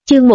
Chương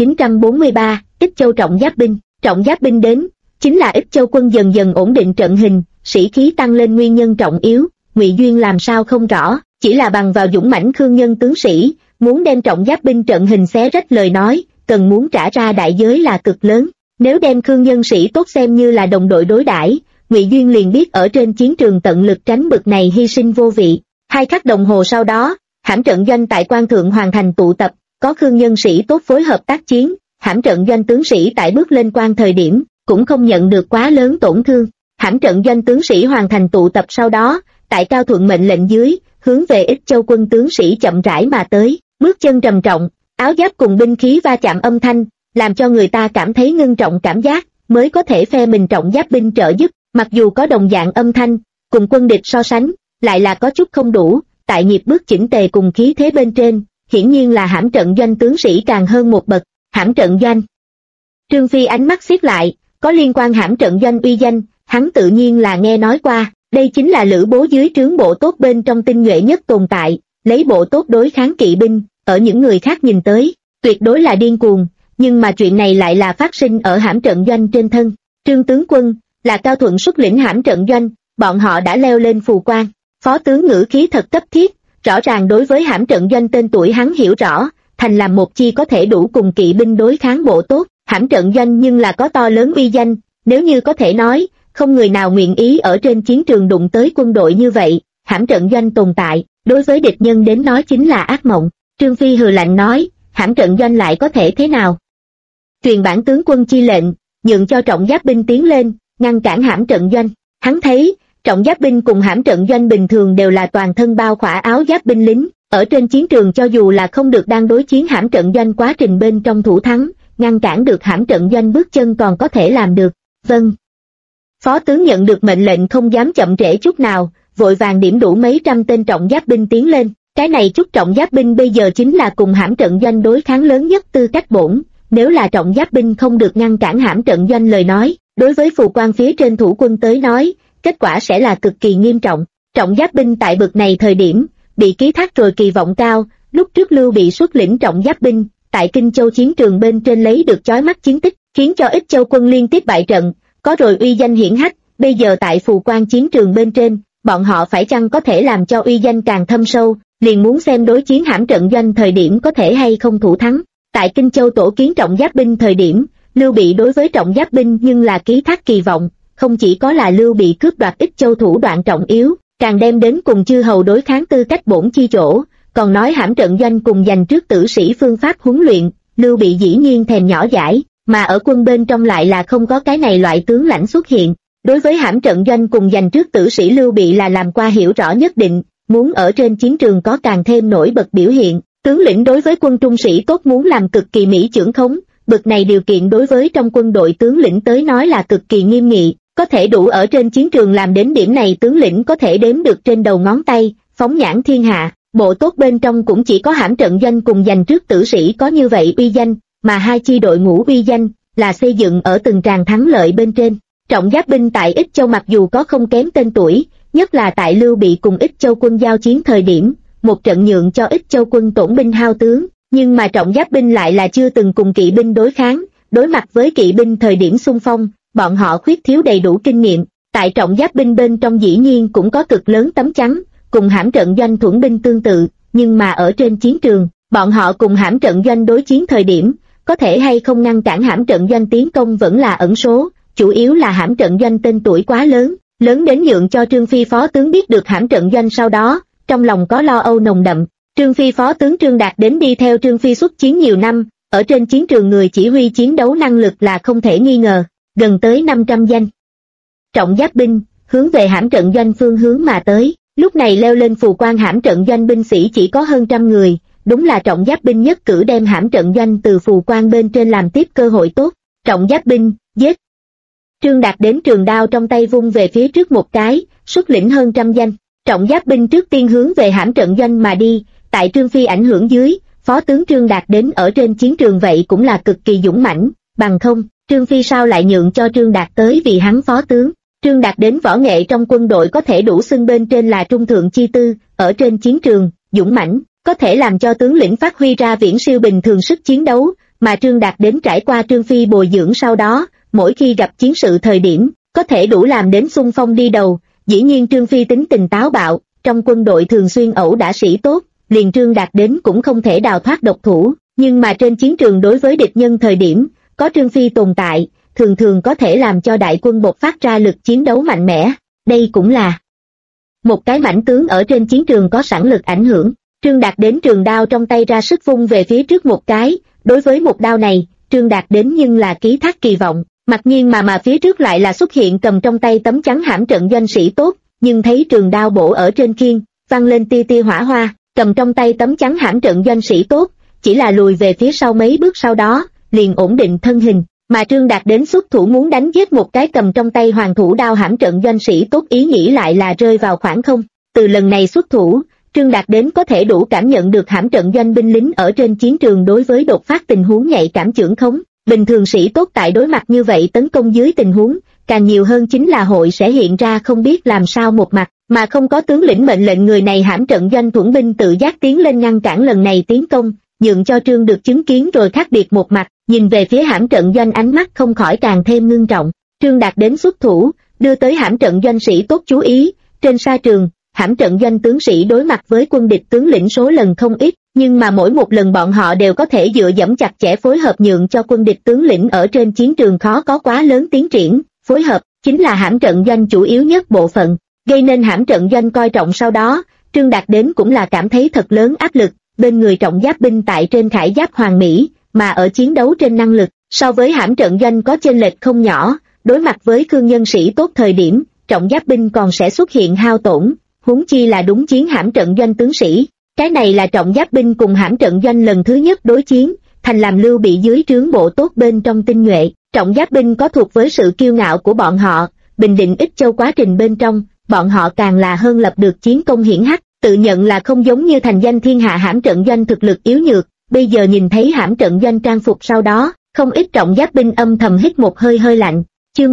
1943, Ích Châu trọng giáp binh. Trọng giáp binh đến, chính là Ích Châu quân dần dần ổn định trận hình, sĩ khí tăng lên nguyên nhân trọng yếu. Ngụy Duyên làm sao không rõ, chỉ là bằng vào dũng mãnh khương nhân tướng sĩ, muốn đem trọng giáp binh trận hình xé rách lời nói, cần muốn trả ra đại giới là cực lớn. Nếu đem khương nhân sĩ tốt xem như là đồng đội đối đãi, Ngụy Duyên liền biết ở trên chiến trường tận lực tránh bực này hy sinh vô vị. 2 khắc đồng hồ sau đó, hãm trận doanh tại Quan Thượng hoàn thành tụ tập, có khương nhân sĩ tốt phối hợp tác chiến, hãm trận doanh tướng sĩ tại bước lên quan thời điểm, cũng không nhận được quá lớn tổn thương. Hãm trận doanh tướng sĩ hoàn thành tụ tập sau đó, tại Cao Thuận mệnh lệnh dưới, hướng về Ích Châu quân tướng sĩ chậm rãi mà tới, bước chân trầm trọng, áo giáp cùng binh khí va chạm âm thanh, làm cho người ta cảm thấy ngưng trọng cảm giác, mới có thể phe mình trọng giáp binh trợ giúp, mặc dù có đồng dạng âm thanh, cùng quân địch so sánh, lại là có chút không đủ, tại nhịp bước chỉnh tề cùng khí thế bên trên, hiển nhiên là hãm trận doanh tướng sĩ càng hơn một bậc. Hãm trận doanh. Trương Phi ánh mắt xiết lại, có liên quan hãm trận doanh uy danh, hắn tự nhiên là nghe nói qua, đây chính là Lữ Bố dưới trướng bộ tốt bên trong tinh nhuệ nhất tồn tại, lấy bộ tốt đối kháng kỵ binh, ở những người khác nhìn tới, tuyệt đối là điên cuồng, nhưng mà chuyện này lại là phát sinh ở hãm trận doanh trên thân. Trương tướng quân, là Cao Thuận xuất lĩnh hãm trận doanh, bọn họ đã leo lên phù quan. Phó tướng ngữ khí thật cấp thiết, rõ ràng đối với hãm trận doanh tên tuổi hắn hiểu rõ, thành làm một chi có thể đủ cùng kỵ binh đối kháng bộ tốt. Hãm trận doanh nhưng là có to lớn uy danh, nếu như có thể nói, không người nào nguyện ý ở trên chiến trường đụng tới quân đội như vậy. Hãm trận doanh tồn tại, đối với địch nhân đến nói chính là ác mộng. Trương Phi hừ lạnh nói, hãm trận doanh lại có thể thế nào? Truyền bản tướng quân chi lệnh, nhượng cho trọng giáp binh tiến lên, ngăn cản hãm trận doanh. Hắn thấy, trọng giáp binh cùng hãm trận doanh bình thường đều là toàn thân bao khỏa áo giáp binh lính, ở trên chiến trường cho dù là không được đang đối chiến hãm trận doanh quá trình bên trong thủ thắng, ngăn cản được hãm trận doanh bước chân còn có thể làm được. Vâng. Phó tướng nhận được mệnh lệnh không dám chậm trễ chút nào, vội vàng điểm đủ mấy trăm tên trọng giáp binh tiến lên. Cái này chút trọng giáp binh bây giờ chính là cùng hãm trận doanh đối kháng lớn nhất tư cách bổn, nếu là trọng giáp binh không được ngăn cản hãm trận doanh lời nói, đối với phù quan phía trên thủ quân tới nói, kết quả sẽ là cực kỳ nghiêm trọng. Trọng giáp binh tại bực này thời điểm, bị ký thác rồi kỳ vọng cao, lúc trước Lưu Bị xuất lĩnh trọng giáp binh, tại Kinh Châu chiến trường bên trên lấy được chói mắt chiến tích, khiến cho Ích Châu quân liên tiếp bại trận, có rồi uy danh hiển hách, bây giờ tại phù quan chiến trường bên trên, bọn họ phải chăng có thể làm cho uy danh càng thâm sâu, liền muốn xem đối chiến hãm trận doanh thời điểm có thể hay không thủ thắng. Tại Kinh Châu tổ kiến trọng giáp binh thời điểm, Lưu Bị đối với trọng giáp binh nhưng là ký thác kỳ vọng, không chỉ có là Lưu Bị cướp đoạt Ích Châu thủ đoạn trọng yếu, càng đem đến cùng chư hầu đối kháng tư cách bổn chi chỗ, còn nói hãm trận doanh cùng dành trước tử sĩ phương pháp huấn luyện, Lưu Bị dĩ nhiên thèm nhỏ dãi, mà ở quân bên trong lại là không có cái này loại tướng lãnh xuất hiện. Đối với hãm trận doanh cùng dành trước tử sĩ Lưu Bị là làm qua hiểu rõ nhất định, muốn ở trên chiến trường có càng thêm nổi bật biểu hiện, tướng lĩnh đối với quân trung sĩ tốt muốn làm cực kỳ mỹ chưởng khống, bực này điều kiện đối với trong quân đội tướng lĩnh tới nói là cực kỳ nghiêm nghị, có thể đủ ở trên chiến trường làm đến điểm này tướng lĩnh có thể đếm được trên đầu ngón tay, phóng nhãn thiên hạ, bộ tốt bên trong cũng chỉ có hãm trận doanh cùng dành trước tử sĩ có như vậy uy danh, mà hai chi đội ngũ uy danh là xây dựng ở từng tràng thắng lợi bên trên. Trọng giáp binh tại Ích Châu mặc dù có không kém tên tuổi, nhất là tại Lưu Bị cùng Ích Châu quân giao chiến thời điểm, một trận nhượng cho Ích Châu quân tổn binh hao tướng, nhưng mà trọng giáp binh lại là chưa từng cùng kỵ binh đối kháng, đối mặt với kỵ binh thời điểm xung phong, bọn họ khuyết thiếu đầy đủ kinh nghiệm. Tại trọng giáp binh bên trong dĩ nhiên cũng có cực lớn tấm chắn, cùng hãm trận doanh thuẫn binh tương tự, nhưng mà ở trên chiến trường, bọn họ cùng hãm trận doanh đối chiến thời điểm, có thể hay không ngăn cản hãm trận doanh tiến công vẫn là ẩn số, chủ yếu là hãm trận doanh tên tuổi quá lớn, lớn đến nhượng cho Trương Phi phó tướng biết được hãm trận doanh sau đó, trong lòng có lo âu nồng đậm. Trương Phi phó tướng Trương Đạt đến đi theo Trương Phi xuất chiến nhiều năm, ở trên chiến trường người chỉ huy chiến đấu năng lực là không thể nghi ngờ, gần tới 500 danh. Trọng giáp binh, hướng về hãm trận doanh phương hướng mà tới, lúc này leo lên phù quan hãm trận doanh binh sĩ chỉ có hơn 100 người, đúng là trọng giáp binh nhất cử đem hãm trận doanh từ phù quan bên trên làm tiếp cơ hội tốt. Trọng giáp binh, giết! Trương Đạt đến trường đao trong tay vung về phía trước một cái, xuất lĩnh hơn 100 danh. Trọng giáp binh trước tiên hướng về hãm trận doanh mà đi, tại Trương Phi ảnh hưởng dưới, phó tướng Trương Đạt đến ở trên chiến trường vậy cũng là cực kỳ dũng mãnh, bằng không, Trương Phi sao lại nhượng cho Trương Đạt tới vì hắn phó tướng. Trương Đạt đến võ nghệ trong quân đội có thể đủ xưng bên trên là trung thượng chi tư, ở trên chiến trường, dũng mãnh, có thể làm cho tướng lĩnh phát huy ra viễn siêu bình thường sức chiến đấu, mà Trương Đạt đến trải qua Trương Phi bồi dưỡng sau đó, mỗi khi gặp chiến sự thời điểm, có thể đủ làm đến xung phong đi đầu. Dĩ nhiên Trương Phi tính tình táo bạo, trong quân đội thường xuyên ẩu đả sĩ tốt, liền Trương Đạt đến cũng không thể đào thoát độc thủ, nhưng mà trên chiến trường đối với địch nhân thời điểm, có Trương Phi tồn tại, thường thường có thể làm cho đại quân bộc phát ra lực chiến đấu mạnh mẽ. Đây cũng là một cái mãnh tướng ở trên chiến trường có sẵn lực ảnh hưởng. Trương Đạt đến trường đao trong tay ra sức vung về phía trước một cái, đối với một đao này, Trương Đạt đến nhưng là ký thác kỳ vọng, mặc nhiên mà phía trước lại là xuất hiện cầm trong tay tấm chắn hãm trận doanh sĩ tốt, nhưng thấy trường đao bổ ở trên khiên, văng lên tia tia hỏa hoa, cầm trong tay tấm chắn hãm trận doanh sĩ tốt, chỉ là lùi về phía sau mấy bước sau đó, liền ổn định thân hình, mà Trương Đạt đến xuất thủ muốn đánh giết một cái cầm trong tay hoàng thủ đao hãm trận doanh sĩ tốt ý nghĩ lại là rơi vào khoảng không. Từ lần này xuất thủ, Trương Đạt đến có thể đủ cảm nhận được hãm trận doanh binh lính ở trên chiến trường đối với đột phát tình huống nhạy cảm chưởng khống. Bình thường sĩ tốt tại đối mặt như vậy tấn công dưới tình huống, càng nhiều hơn chính là hội sẽ hiện ra không biết làm sao một mặt, mà không có tướng lĩnh mệnh lệnh người này hãm trận doanh thuẫn binh tự giác tiến lên ngăn cản lần này tiến công, nhượng cho Trương được chứng kiến rồi khác biệt một mặt, nhìn về phía hãm trận doanh ánh mắt không khỏi càng thêm ngưng trọng. Trương Đạt đến xuất thủ, đưa tới hãm trận doanh sĩ tốt chú ý, trên sa trường, hãm trận doanh tướng sĩ đối mặt với quân địch tướng lĩnh số lần không ít, nhưng mà mỗi một lần bọn họ đều có thể dựa dẫm chặt chẽ phối hợp nhượng cho quân địch tướng lĩnh ở trên chiến trường khó có quá lớn tiến triển. Phối hợp chính là hãm trận doanh chủ yếu nhất bộ phận, gây nên hãm trận doanh coi trọng. Sau đó, Trương Đạt đến cũng là cảm thấy thật lớn áp lực, bên người trọng giáp binh tại trên khải giáp hoàn mỹ, mà ở chiến đấu trên năng lực, so với hãm trận doanh có chênh lệch không nhỏ, đối mặt với cương nhân sĩ tốt thời điểm, trọng giáp binh còn sẽ xuất hiện hao tổn, huống chi là đúng chiến hãm trận doanh tướng sĩ. Cái này là trọng giáp binh cùng hãm trận doanh lần thứ nhất đối chiến, thành làm Lưu Bị dưới trướng bộ tốt bên trong tinh nhuệ. Trọng giáp binh có thuộc với sự kiêu ngạo của bọn họ, bình định Ích Châu quá trình bên trong, bọn họ càng là hơn lập được chiến công hiển hách, tự nhận là không giống như thành danh thiên hạ hãm trận doanh thực lực yếu nhược. Bây giờ nhìn thấy hãm trận doanh trang phục sau đó, không ít trọng giáp binh âm thầm hít một hơi hơi lạnh. Chương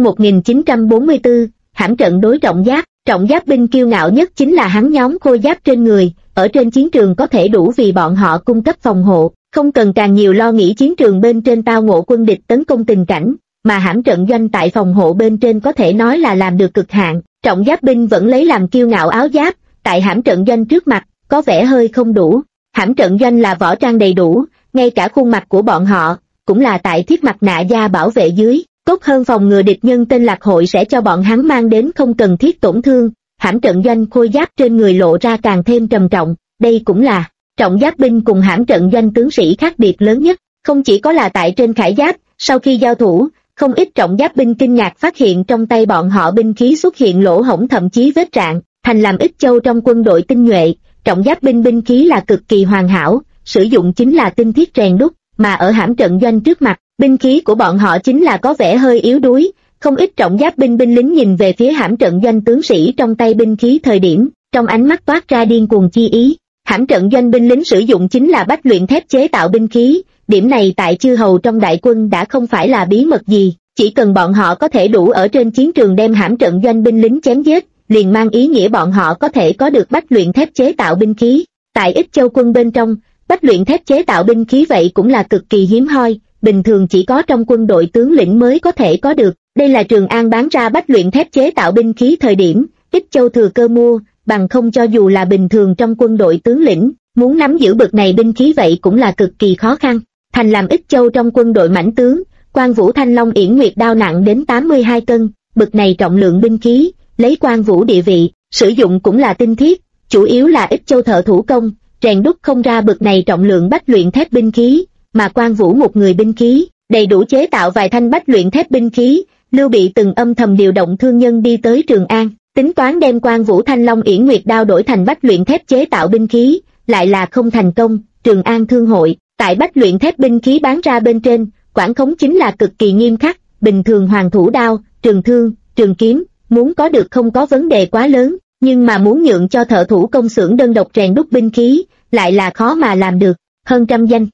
1944, hãm trận đối trọng giáp binh kiêu ngạo nhất chính là hắn nhóm khôi giáp trên người, ở trên chiến trường có thể đủ vì bọn họ cung cấp phòng hộ, không cần càng nhiều lo nghĩ chiến trường bên trên tao ngộ quân địch tấn công tình cảnh, mà hãm trận doanh tại phòng hộ bên trên có thể nói là làm được cực hạn. Trọng giáp binh vẫn lấy làm kiêu ngạo áo giáp, tại hãm trận doanh trước mặt, có vẻ hơi không đủ. Hãm trận doanh là võ trang đầy đủ, ngay cả khuôn mặt của bọn họ, cũng là tại thiết mặt nạ da bảo vệ dưới, tốt hơn phòng ngừa địch nhân tên Lạc Hội sẽ cho bọn hắn mang đến không cần thiết tổn thương. Hãm trận doanh khôi giáp trên người lộ ra càng thêm trầm trọng, đây cũng là trọng giáp binh cùng hãm trận doanh tướng sĩ khác biệt lớn nhất, không chỉ có là tại trên khải giáp, sau khi giao thủ, không ít trọng giáp binh kinh ngạc phát hiện trong tay bọn họ binh khí xuất hiện lỗ hổng thậm chí vết rạn, thành làm Ích Châu trong quân đội tinh nhuệ, trọng giáp binh binh khí là cực kỳ hoàn hảo, sử dụng chính là tinh thiết rèn đúc, mà ở hãm trận doanh trước mặt, binh khí của bọn họ chính là có vẻ hơi yếu đuối. Không ít trọng giáp binh binh lính nhìn về phía hãm trận doanh tướng sĩ trong tay binh khí thời điểm, trong ánh mắt toát ra điên cuồng chi ý. Hãm trận doanh binh lính sử dụng chính là bách luyện thép chế tạo binh khí, điểm này tại chư hầu trong đại quân đã không phải là bí mật gì, chỉ cần bọn họ có thể đủ ở trên chiến trường đem hãm trận doanh binh lính chém giết, liền mang ý nghĩa bọn họ có thể có được bách luyện thép chế tạo binh khí. Tại Ích Châu quân bên trong, bách luyện thép chế tạo binh khí vậy cũng là cực kỳ hiếm hoi, bình thường chỉ có trong quân đội tướng lĩnh mới có thể có được. Đây là Trường An bán ra bách luyện thép chế tạo binh khí thời điểm, Ích Châu thừa cơ mua, bằng không cho dù là bình thường trong quân đội tướng lĩnh, muốn nắm giữ bực này binh khí vậy cũng là cực kỳ khó khăn. Thành làm Ích Châu trong quân đội mãnh tướng, Quan Vũ Thanh Long Yển Nguyệt đao nặng đến 82 cân, bực này trọng lượng binh khí, lấy Quan Vũ địa vị, sử dụng cũng là tinh thiết, chủ yếu là Ích Châu thợ thủ công, rèn đúc không ra bực này trọng lượng bách luyện thép binh khí, mà Quan Vũ một người binh khí, đầy đủ chế tạo vài thanh bách luyện thép binh khí. Lưu Bị từng âm thầm điều động thương nhân đi tới Trường An, tính toán đem Quan Vũ Thanh Long Yển Nguyệt đao đổi thành bách luyện thép chế tạo binh khí, lại là không thành công. Trường An thương hội, tại bách luyện thép binh khí bán ra bên trên, quản khống chính là cực kỳ nghiêm khắc, bình thường hoàng thủ đao, trường thương, trường kiếm, muốn có được không có vấn đề quá lớn, nhưng mà muốn nhượng cho thợ thủ công xưởng đơn độc rèn đúc binh khí, lại là khó mà làm được. Hơn trăm danh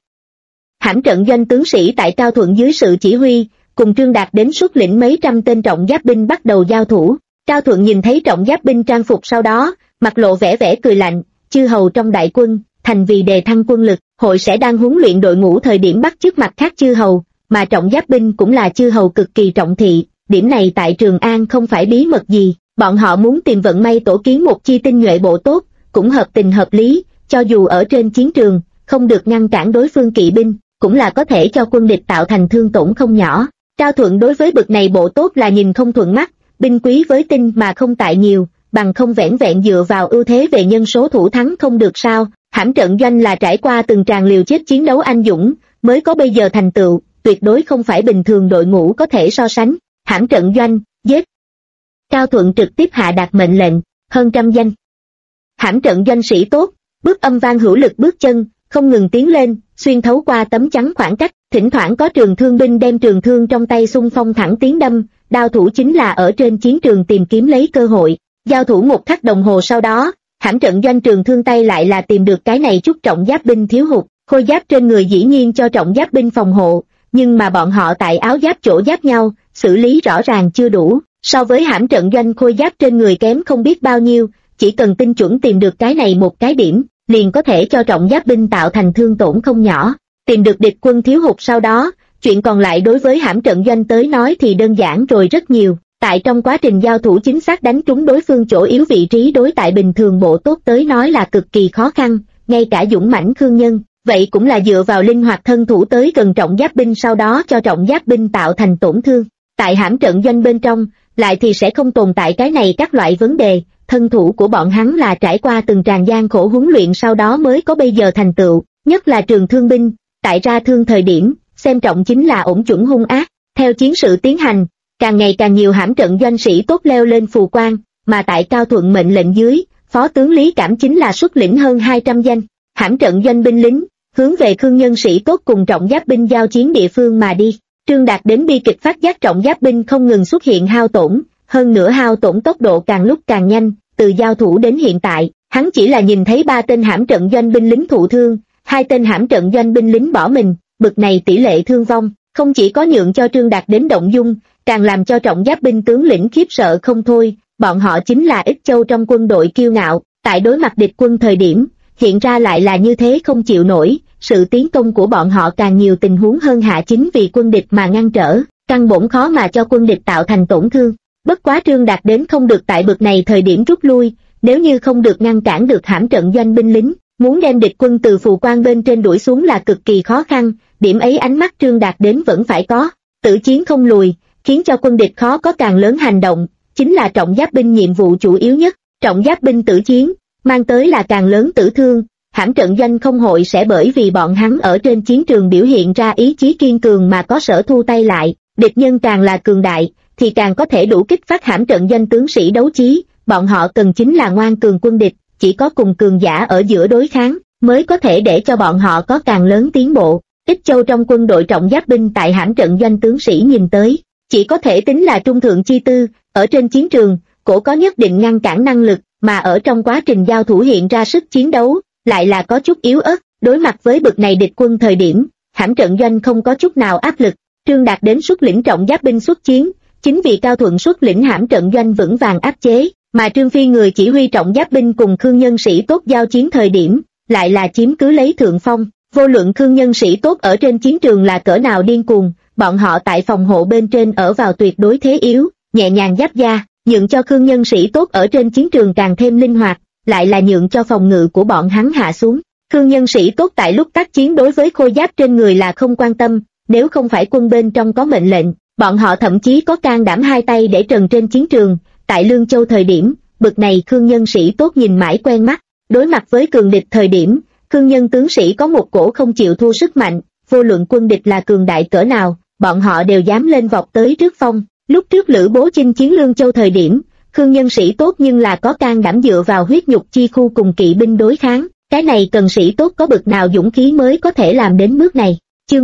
hãm trận doanh tướng sĩ tại Cao Thuận dưới sự chỉ huy, cùng Trương Đạt đến xuất lĩnh mấy trăm tên trọng giáp binh bắt đầu giao thủ. Cao Thuận nhìn thấy trọng giáp binh trang phục sau đó, mặt lộ vẻ cười lạnh, chư hầu trong đại quân, thành vì đề thăng quân lực, hội sẽ đang huấn luyện đội ngũ thời điểm bắt chước mặt khác chư hầu, mà trọng giáp binh cũng là chư hầu cực kỳ trọng thị, điểm này tại Trường An không phải bí mật gì, bọn họ muốn tìm vận may tổ kiến một chi tinh nhuệ bộ tốt, cũng hợp tình hợp lý, cho dù ở trên chiến trường, không được ngăn cản đối phương kỵ binh, cũng là có thể cho quân địch tạo thành thương tổn không nhỏ. Cao Thuận đối với bực này bộ tốt là nhìn không thuận mắt, binh quý với tinh mà không tại nhiều, bằng không vẻn vẹn dựa vào ưu thế về nhân số thủ thắng không được sao. Hãm trận doanh là trải qua từng tràng liều chết chiến đấu anh dũng, mới có bây giờ thành tựu, tuyệt đối không phải bình thường đội ngũ có thể so sánh. Hãm trận doanh, giết. Cao Thuận trực tiếp hạ đạt mệnh lệnh, hơn trăm danh hãm trận doanh sĩ tốt, bước âm vang hữu lực bước chân, không ngừng tiến lên, xuyên thấu qua tấm chắn khoảng cách, thỉnh thoảng có trường thương binh đem trường thương trong tay xung phong thẳng tiến đâm, đao thủ chính là ở trên chiến trường tìm kiếm lấy cơ hội. Giao thủ một khắc đồng hồ sau đó, hãm trận doanh trường thương tay lại là tìm được cái này chút trọng giáp binh thiếu hụt, khôi giáp trên người dĩ nhiên cho trọng giáp binh phòng hộ, nhưng mà bọn họ tại áo giáp chỗ giáp nhau, xử lý rõ ràng chưa đủ, so với hãm trận doanh khôi giáp trên người kém không biết bao nhiêu, chỉ cần tinh chuẩn tìm được cái này một cái điểm, liền có thể cho trọng giáp binh tạo thành thương tổn không nhỏ. Tìm được địch quân thiếu hụt sau đó, chuyện còn lại đối với hãm trận doanh tới nói thì đơn giản rồi rất nhiều. Tại trong quá trình giao thủ chính xác đánh trúng đối phương chỗ yếu vị trí đối tại bình thường bộ tốt tới nói là cực kỳ khó khăn, ngay cả dũng mãnh khương nhân, vậy cũng là dựa vào linh hoạt thân thủ tới gần trọng giáp binh sau đó cho trọng giáp binh tạo thành tổn thương. Tại hãm trận doanh bên trong, lại thì sẽ không tồn tại cái này các loại vấn đề, thân thủ của bọn hắn là trải qua từng tràng gian khổ huấn luyện sau đó mới có bây giờ thành tựu, nhất là trường thương binh, tại ra thương thời điểm, xem trọng chính là ổn chuẩn hung ác. Theo chiến sự tiến hành, càng ngày càng nhiều hãm trận doanh sĩ tốt leo lên phù quan, mà tại Cao Thuận mệnh lệnh dưới, phó tướng Lý Cảm chính là xuất lĩnh hơn 200 danh hãm trận doanh binh lính, hướng về khương nhân sĩ tốt cùng trọng giáp binh giao chiến địa phương mà đi. Trương Đạt đến bi kịch phát giác trọng giáp binh không ngừng xuất hiện hao tổn, hơn nữa hao tổn tốc độ càng lúc càng nhanh, từ giao thủ đến hiện tại, hắn chỉ là nhìn thấy 3 tên hãm trận doanh binh lính thụ thương, 2 tên hãm trận doanh binh lính bỏ mình, bực này tỷ lệ thương vong, không chỉ có nhượng cho Trương Đạt đến động dung, càng làm cho trọng giáp binh tướng lĩnh khiếp sợ không thôi, bọn họ chính là Ích Châu trong quân đội kiêu ngạo, tại đối mặt địch quân thời điểm, hiện ra lại là như thế không chịu nổi, sự tiến công của bọn họ càng nhiều tình huống hơn hạ chính vì quân địch mà ngăn trở, căn bổn khó mà cho quân địch tạo thành tổn thương. Bất quá Trương Đạt đến không được tại bực này thời điểm rút lui, nếu như không được ngăn cản được hãm trận doanh binh lính, muốn đem địch quân từ phù quan bên trên đuổi xuống là cực kỳ khó khăn, điểm ấy ánh mắt Trương Đạt đến vẫn phải có, tử chiến không lùi, khiến cho quân địch khó có càng lớn hành động, chính là trọng giáp binh nhiệm vụ chủ yếu nhất. Trọng giáp binh tử chiến, mang tới là càng lớn tử thương, hãm trận doanh không hội sẽ bởi vì bọn hắn ở trên chiến trường biểu hiện ra ý chí kiên cường mà có sở thu tay lại, địch nhân càng là cường đại, thì càng có thể đủ kích phát hãm trận doanh tướng sĩ đấu chí, bọn họ cần chính là ngoan cường quân địch, chỉ có cùng cường giả ở giữa đối kháng, mới có thể để cho bọn họ có càng lớn tiến bộ. Ích Châu trong quân đội trọng giáp binh tại hãm trận doanh tướng sĩ nhìn tới, chỉ có thể tính là trung thượng chi tư, ở trên chiến trường, cổ có nhất định ngăn cản năng lực, mà ở trong quá trình giao thủ hiện ra sức chiến đấu, lại là có chút yếu ớt, đối mặt với bực này địch quân thời điểm, hãm trận doanh không có chút nào áp lực. Trương Đạt đến xuất lĩnh trọng giáp binh xuất chiến, chính vì Cao Thuận xuất lĩnh hãm trận doanh vững vàng áp chế, mà Trương Phi người chỉ huy trọng giáp binh cùng khương nhân sĩ tốt giao chiến thời điểm, lại là chiếm cứ lấy thượng phong. Vô luận khương nhân sĩ tốt ở trên chiến trường là cỡ nào điên cuồng, bọn họ tại phòng hộ bên trên ở vào tuyệt đối thế yếu, nhẹ nhàng giáp da, nhượng cho khương nhân sĩ tốt ở trên chiến trường càng thêm linh hoạt, lại là nhượng cho phòng ngự của bọn hắn hạ xuống. Khương nhân sĩ tốt tại lúc tác chiến đối với khôi giáp trên người là không quan tâm, nếu không phải quân bên trong có mệnh lệnh, bọn họ thậm chí có can đảm hai tay để trần trên chiến trường. Tại Lương Châu thời điểm, bực này khương nhân sĩ tốt nhìn mãi quen mắt, đối mặt với cường địch thời điểm, khương nhân tướng sĩ có một cổ không chịu thua sức mạnh, vô luận quân địch là cường đại cỡ nào, bọn họ đều dám lên vọt tới trước phong. Lúc trước Lữ Bố chinh chiến Lương Châu thời điểm, khương nhân sĩ tốt nhưng là có can đảm dựa vào huyết nhục chi khu cùng kỵ binh đối kháng, cái này cần sĩ tốt có bực nào dũng khí mới có thể làm đến bước này. Chương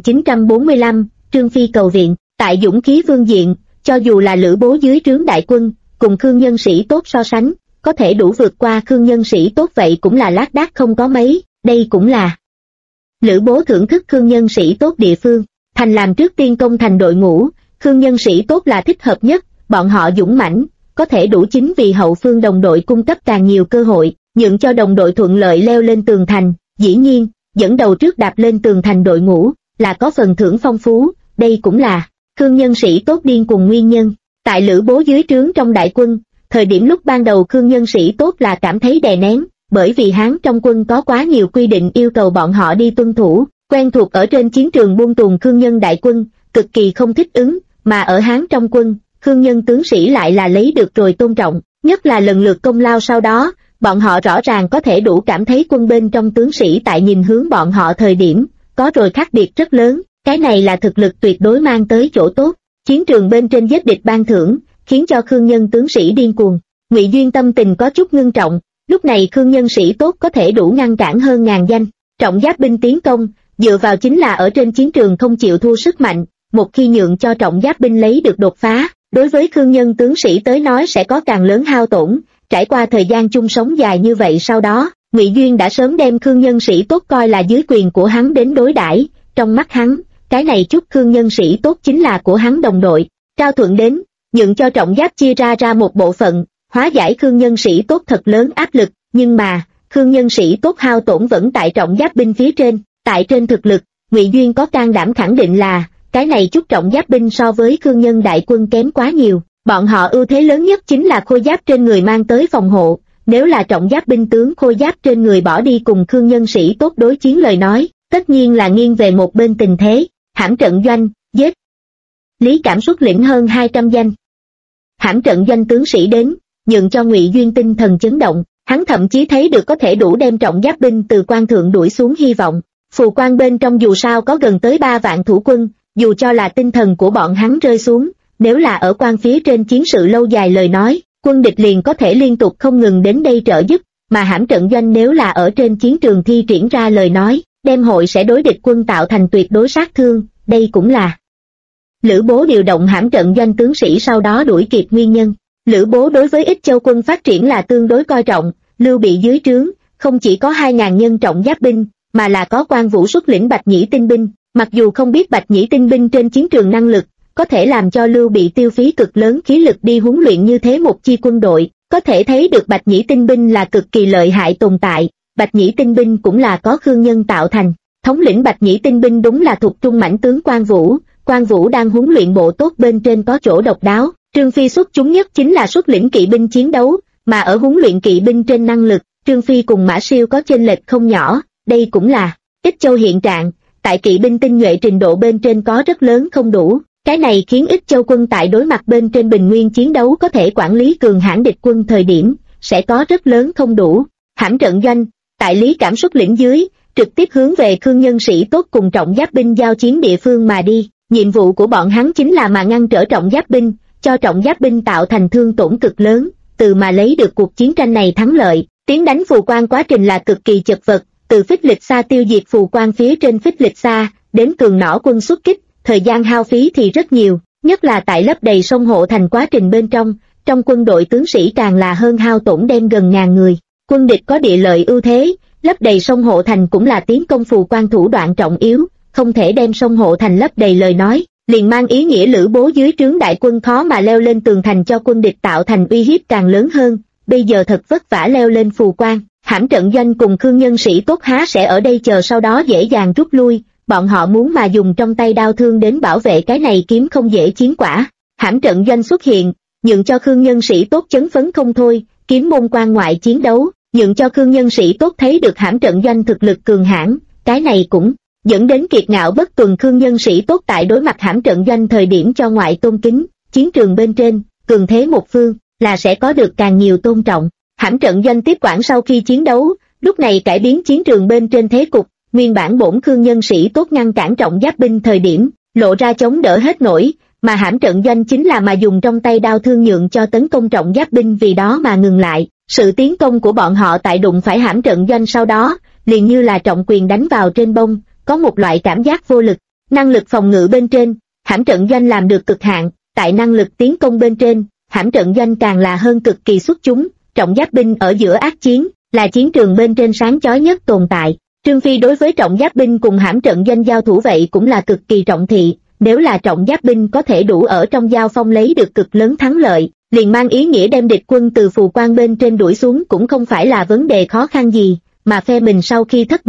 1945, Trương Phi cầu viện. Tại dũng khí phương diện, cho dù là Lữ Bố dưới trướng đại quân, cùng khương nhân sĩ tốt so sánh, có thể đủ vượt qua khương nhân sĩ tốt vậy cũng là lác đác không có mấy, đây cũng là Lữ Bố thưởng thức khương nhân sĩ tốt địa phương. Thành làm trước tiên công thành đội ngũ, khương nhân sĩ tốt là thích hợp nhất, bọn họ dũng mãnh, có thể đủ chính vì hậu phương đồng đội cung cấp càng nhiều cơ hội, nhượng cho đồng đội thuận lợi leo lên tường thành. Dĩ nhiên, dẫn đầu trước đạp lên tường thành đội ngũ, là có phần thưởng phong phú, đây cũng là Khương nhân sĩ tốt điên cùng nguyên nhân. Tại Lữ Bố dưới trướng trong đại quân, thời điểm lúc ban đầu Khương nhân sĩ tốt là cảm thấy đè nén, bởi vì Hán trong quân có quá nhiều quy định yêu cầu bọn họ đi tuân thủ, quen thuộc ở trên chiến trường buôn tuồng Khương nhân đại quân, cực kỳ không thích ứng, mà ở Hán trong quân, Khương nhân tướng sĩ lại là lấy được rồi tôn trọng, nhất là lần lượt công lao sau đó, bọn họ rõ ràng có thể đủ cảm thấy quân bên trong tướng sĩ tại nhìn hướng bọn họ thời điểm, có rồi khác biệt rất lớn, cái này là thực lực tuyệt đối mang tới chỗ tốt. Chiến trường bên trên giết địch ban thưởng, khiến cho Khương nhân tướng sĩ điên cuồng. Ngụy Duyên tâm tình có chút ngưng trọng, lúc này Khương nhân sĩ tốt có thể đủ ngăn cản hơn ngàn danh. Trọng giáp binh tiến công, dựa vào chính là ở trên chiến trường không chịu thua sức mạnh, một khi nhượng cho trọng giáp binh lấy được đột phá, đối với Khương nhân tướng sĩ tới nói sẽ có càng lớn hao tổn. Trải qua thời gian chung sống dài như vậy sau đó, Ngụy Duyên đã sớm đem Khương nhân sĩ tốt coi là dưới quyền của hắn đến đối đãi, trong mắt hắn, cái này chút Khương nhân sĩ tốt chính là của hắn đồng đội. Trao thuận đến, nhượng cho trọng giáp chia ra một bộ phận, hóa giải Khương nhân sĩ tốt thật lớn áp lực, nhưng mà, Khương nhân sĩ tốt hao tổn vẫn tại trọng giáp binh phía trên, tại trên thực lực, Ngụy Duyên có can đảm khẳng định là, cái này chút trọng giáp binh so với Khương nhân đại quân kém quá nhiều, bọn họ ưu thế lớn nhất chính là khôi giáp trên người mang tới phòng hộ, nếu là trọng giáp binh tướng khôi giáp trên người bỏ đi cùng Khương nhân sĩ tốt đối chiến lời nói, tất nhiên là nghiêng về một bên tình thế. Hãm trận doanh, giết. Lý Cảm xuất lĩnh hơn 200 danh. Hãm trận doanh tướng sĩ đến, nhượng cho Ngụy Duyên tinh thần chấn động, hắn thậm chí thấy được có thể đủ đem trọng giáp binh từ quan thượng đuổi xuống hy vọng. Phù quan bên trong dù sao có gần tới 3 vạn thủ quân, dù cho là tinh thần của bọn hắn rơi xuống, nếu là ở quan phía trên chiến sự lâu dài lời nói, quân địch liền có thể liên tục không ngừng đến đây trợ giúp, mà hãm trận doanh nếu là ở trên chiến trường thi triển ra lời nói, đem hội sẽ đối địch quân tạo thành tuyệt đối sát thương, đây cũng là Lữ Bố điều động hãm trận doanh tướng sĩ sau đó đuổi kịp nguyên nhân. Lữ Bố đối với Ích Châu quân phát triển là tương đối coi trọng, Lưu Bị dưới trướng, không chỉ có 2.000 nhân trọng giáp binh, mà là có Quan Vũ xuất lĩnh Bạch Nhĩ tinh binh, mặc dù không biết Bạch Nhĩ tinh binh trên chiến trường năng lực, có thể làm cho Lưu Bị tiêu phí cực lớn khí lực đi huấn luyện như thế một chi quân đội, có thể thấy được Bạch Nhĩ tinh binh là cực kỳ lợi hại tồn tại. Bạch Nhĩ tinh binh cũng là có Khương nhân tạo thành, thống lĩnh Bạch Nhĩ tinh binh đúng là thuộc trung mãnh tướng Quan Vũ đang huấn luyện bộ tốt bên trên có chỗ độc đáo. Trương Phi xuất chúng nhất chính là xuất lĩnh kỵ binh chiến đấu, mà ở huấn luyện kỵ binh trên năng lực, Trương Phi cùng Mã Siêu có chênh lệch không nhỏ, đây cũng là Ích Châu hiện trạng, tại kỵ binh tinh nhuệ trình độ bên trên có rất lớn không đủ, cái này khiến Ích Châu quân tại đối mặt bên trên bình nguyên chiến đấu có thể quản lý cường hãn địch quân thời điểm, sẽ có rất lớn không đủ. Hãm trận doanh, tại Lý Cảm xuất lĩnh dưới, trực tiếp hướng về Khương nhân sĩ tốt cùng trọng giáp binh giao chiến địa phương mà đi, nhiệm vụ của bọn hắn chính là mà ngăn trở trọng giáp binh, cho trọng giáp binh tạo thành thương tổn cực lớn, từ mà lấy được cuộc chiến tranh này thắng lợi. Tiến đánh phù quan quá trình là cực kỳ chật vật, từ phích lịch xa tiêu diệt phù quan phía trên phích lịch xa, đến cường nỏ quân xuất kích, thời gian hao phí thì rất nhiều, nhất là tại lấp đầy sông hộ thành quá trình bên trong quân đội tướng sĩ càng là hơn hao tổn đem gần ngàn người. Quân địch có địa lợi ưu thế, lấp đầy sông hộ thành cũng là tiến công phù quan thủ đoạn trọng yếu, không thể đem sông hộ thành lấp đầy lời nói, liền mang ý nghĩa Lữ Bố dưới trướng đại quân khó mà leo lên tường thành cho quân địch tạo thành uy hiếp càng lớn hơn. Bây giờ thật vất vả leo lên phù quan, hãm trận doanh cùng Khương nhân sĩ tốt há sẽ ở đây chờ sau đó dễ dàng rút lui, bọn họ muốn mà dùng trong tay đao thương đến bảo vệ cái này kiếm không dễ chiến quả. Hãm trận doanh xuất hiện, nhượng cho Khương nhân sĩ tốt chấn phấn không thôi, kiếm môn quan ngoại chiến đấu, nhượng cho Khương nhân sĩ tốt thấy được hãm trận doanh thực lực cường hãn, cái này cũng dẫn đến kiệt ngạo bất tuần Khương nhân sĩ tốt tại đối mặt hãm trận doanh thời điểm cho ngoại tôn kính, chiến trường bên trên, cường thế một phương, là sẽ có được càng nhiều tôn trọng. Hãm trận doanh tiếp quản sau khi chiến đấu, lúc này cải biến chiến trường bên trên thế cục, nguyên bản bổn Khương nhân sĩ tốt ngăn cản trọng giáp binh thời điểm, lộ ra chống đỡ hết nổi, mà hãm trận doanh chính là mà dùng trong tay đao thương nhượng cho tấn công trọng giáp binh vì đó mà ngừng lại. Sự tiến công của bọn họ tại đụng phải hãm trận doanh sau đó, liền như là trọng quyền đánh vào trên bông, có một loại cảm giác vô lực. Năng lực phòng ngự bên trên, hãm trận doanh làm được cực hạn, tại năng lực tiến công bên trên, hãm trận doanh càng là hơn cực kỳ xuất chúng. Trọng giáp binh ở giữa ác chiến, là chiến trường bên trên sáng chói nhất tồn tại. Trương Phi đối với trọng giáp binh cùng hãm trận doanh giao thủ vậy cũng là cực kỳ trọng thị, nếu là trọng giáp binh có thể đủ ở trong giao phong lấy được cực lớn thắng lợi, liền mang ý nghĩa đem địch quân từ phù quan bên trên đuổi xuống cũng không phải là vấn đề khó khăn gì, mà phe mình sau khi thất bại,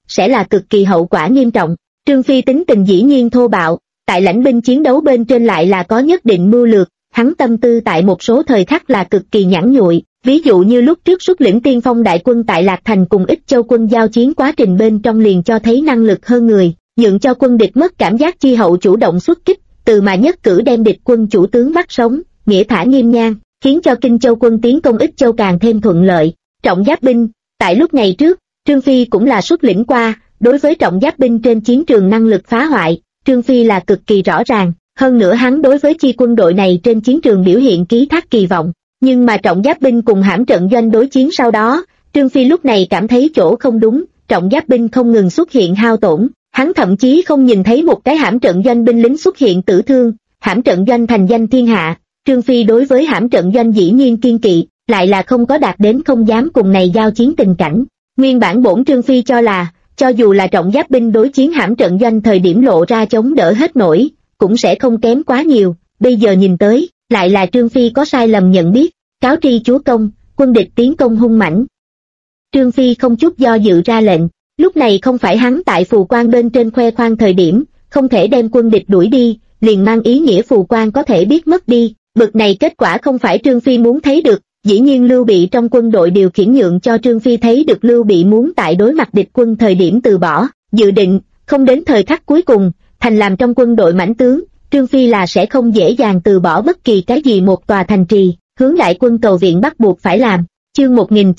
sẽ là cực kỳ hậu quả nghiêm trọng. Trương Phi tính tình dĩ nhiên thô bạo, tại lãnh binh chiến đấu bên trên lại là có nhất định mưu lược, hắn tâm tư tại một số thời khắc là cực kỳ nhẵn nhụi, ví dụ như lúc trước xuất lĩnh tiên phong đại quân tại Lạc Thành cùng Ích Châu quân giao chiến quá trình bên trong liền cho thấy năng lực hơn người, nhượng cho quân địch mất cảm giác chi hậu chủ động xuất kích, từ mà nhất cử đem địch quân chủ tướng bắt sống, nghĩa thả nghiêm nhang, khiến cho Kinh Châu quân tiến công Ích Châu càng thêm thuận lợi. Trọng giáp binh, tại lúc ngày trước, Trương Phi cũng là xuất lĩnh qua, đối với trọng giáp binh trên chiến trường năng lực phá hoại, Trương Phi là cực kỳ rõ ràng, hơn nữa hắn đối với chi quân đội này trên chiến trường biểu hiện ký thác kỳ vọng. Nhưng mà trọng giáp binh cùng hãm trận doanh đối chiến sau đó, Trương Phi lúc này cảm thấy chỗ không đúng, trọng giáp binh không ngừng xuất hiện hao tổn, hắn thậm chí không nhìn thấy một cái hãm trận doanh binh lính xuất hiện tử thương, hãm trận doanh thành danh thiên hạ. Trương Phi đối với hãm trận doanh dĩ nhiên kiên kỵ, lại là không có đạt đến không dám cùng này giao chiến tình cảnh. Nguyên bản bổn Trương Phi cho là, cho dù là trọng giáp binh đối chiến hãm trận doanh thời điểm lộ ra chống đỡ hết nổi, cũng sẽ không kém quá nhiều, bây giờ nhìn tới, lại là Trương Phi có sai lầm nhận biết, cáo tri chúa công, quân địch tiến công hung mãnh. Trương Phi không chút do dự ra lệnh, lúc này không phải hắn tại phù quan bên trên khoe khoang thời điểm, không thể đem quân địch đuổi đi, liền mang ý nghĩa phù quan có thể biết mất đi, bực này kết quả không phải Trương Phi muốn thấy được. Dĩ nhiên Lưu Bị trong quân đội điều khiển nhượng cho Trương Phi thấy được Lưu Bị muốn tại đối mặt địch quân thời điểm từ bỏ, dự định, không đến thời khắc cuối cùng, thành làm trong quân đội mãnh tướng, Trương Phi là sẽ không dễ dàng từ bỏ bất kỳ cái gì một tòa thành trì, hướng đại quân cầu viện bắt buộc phải làm. Chương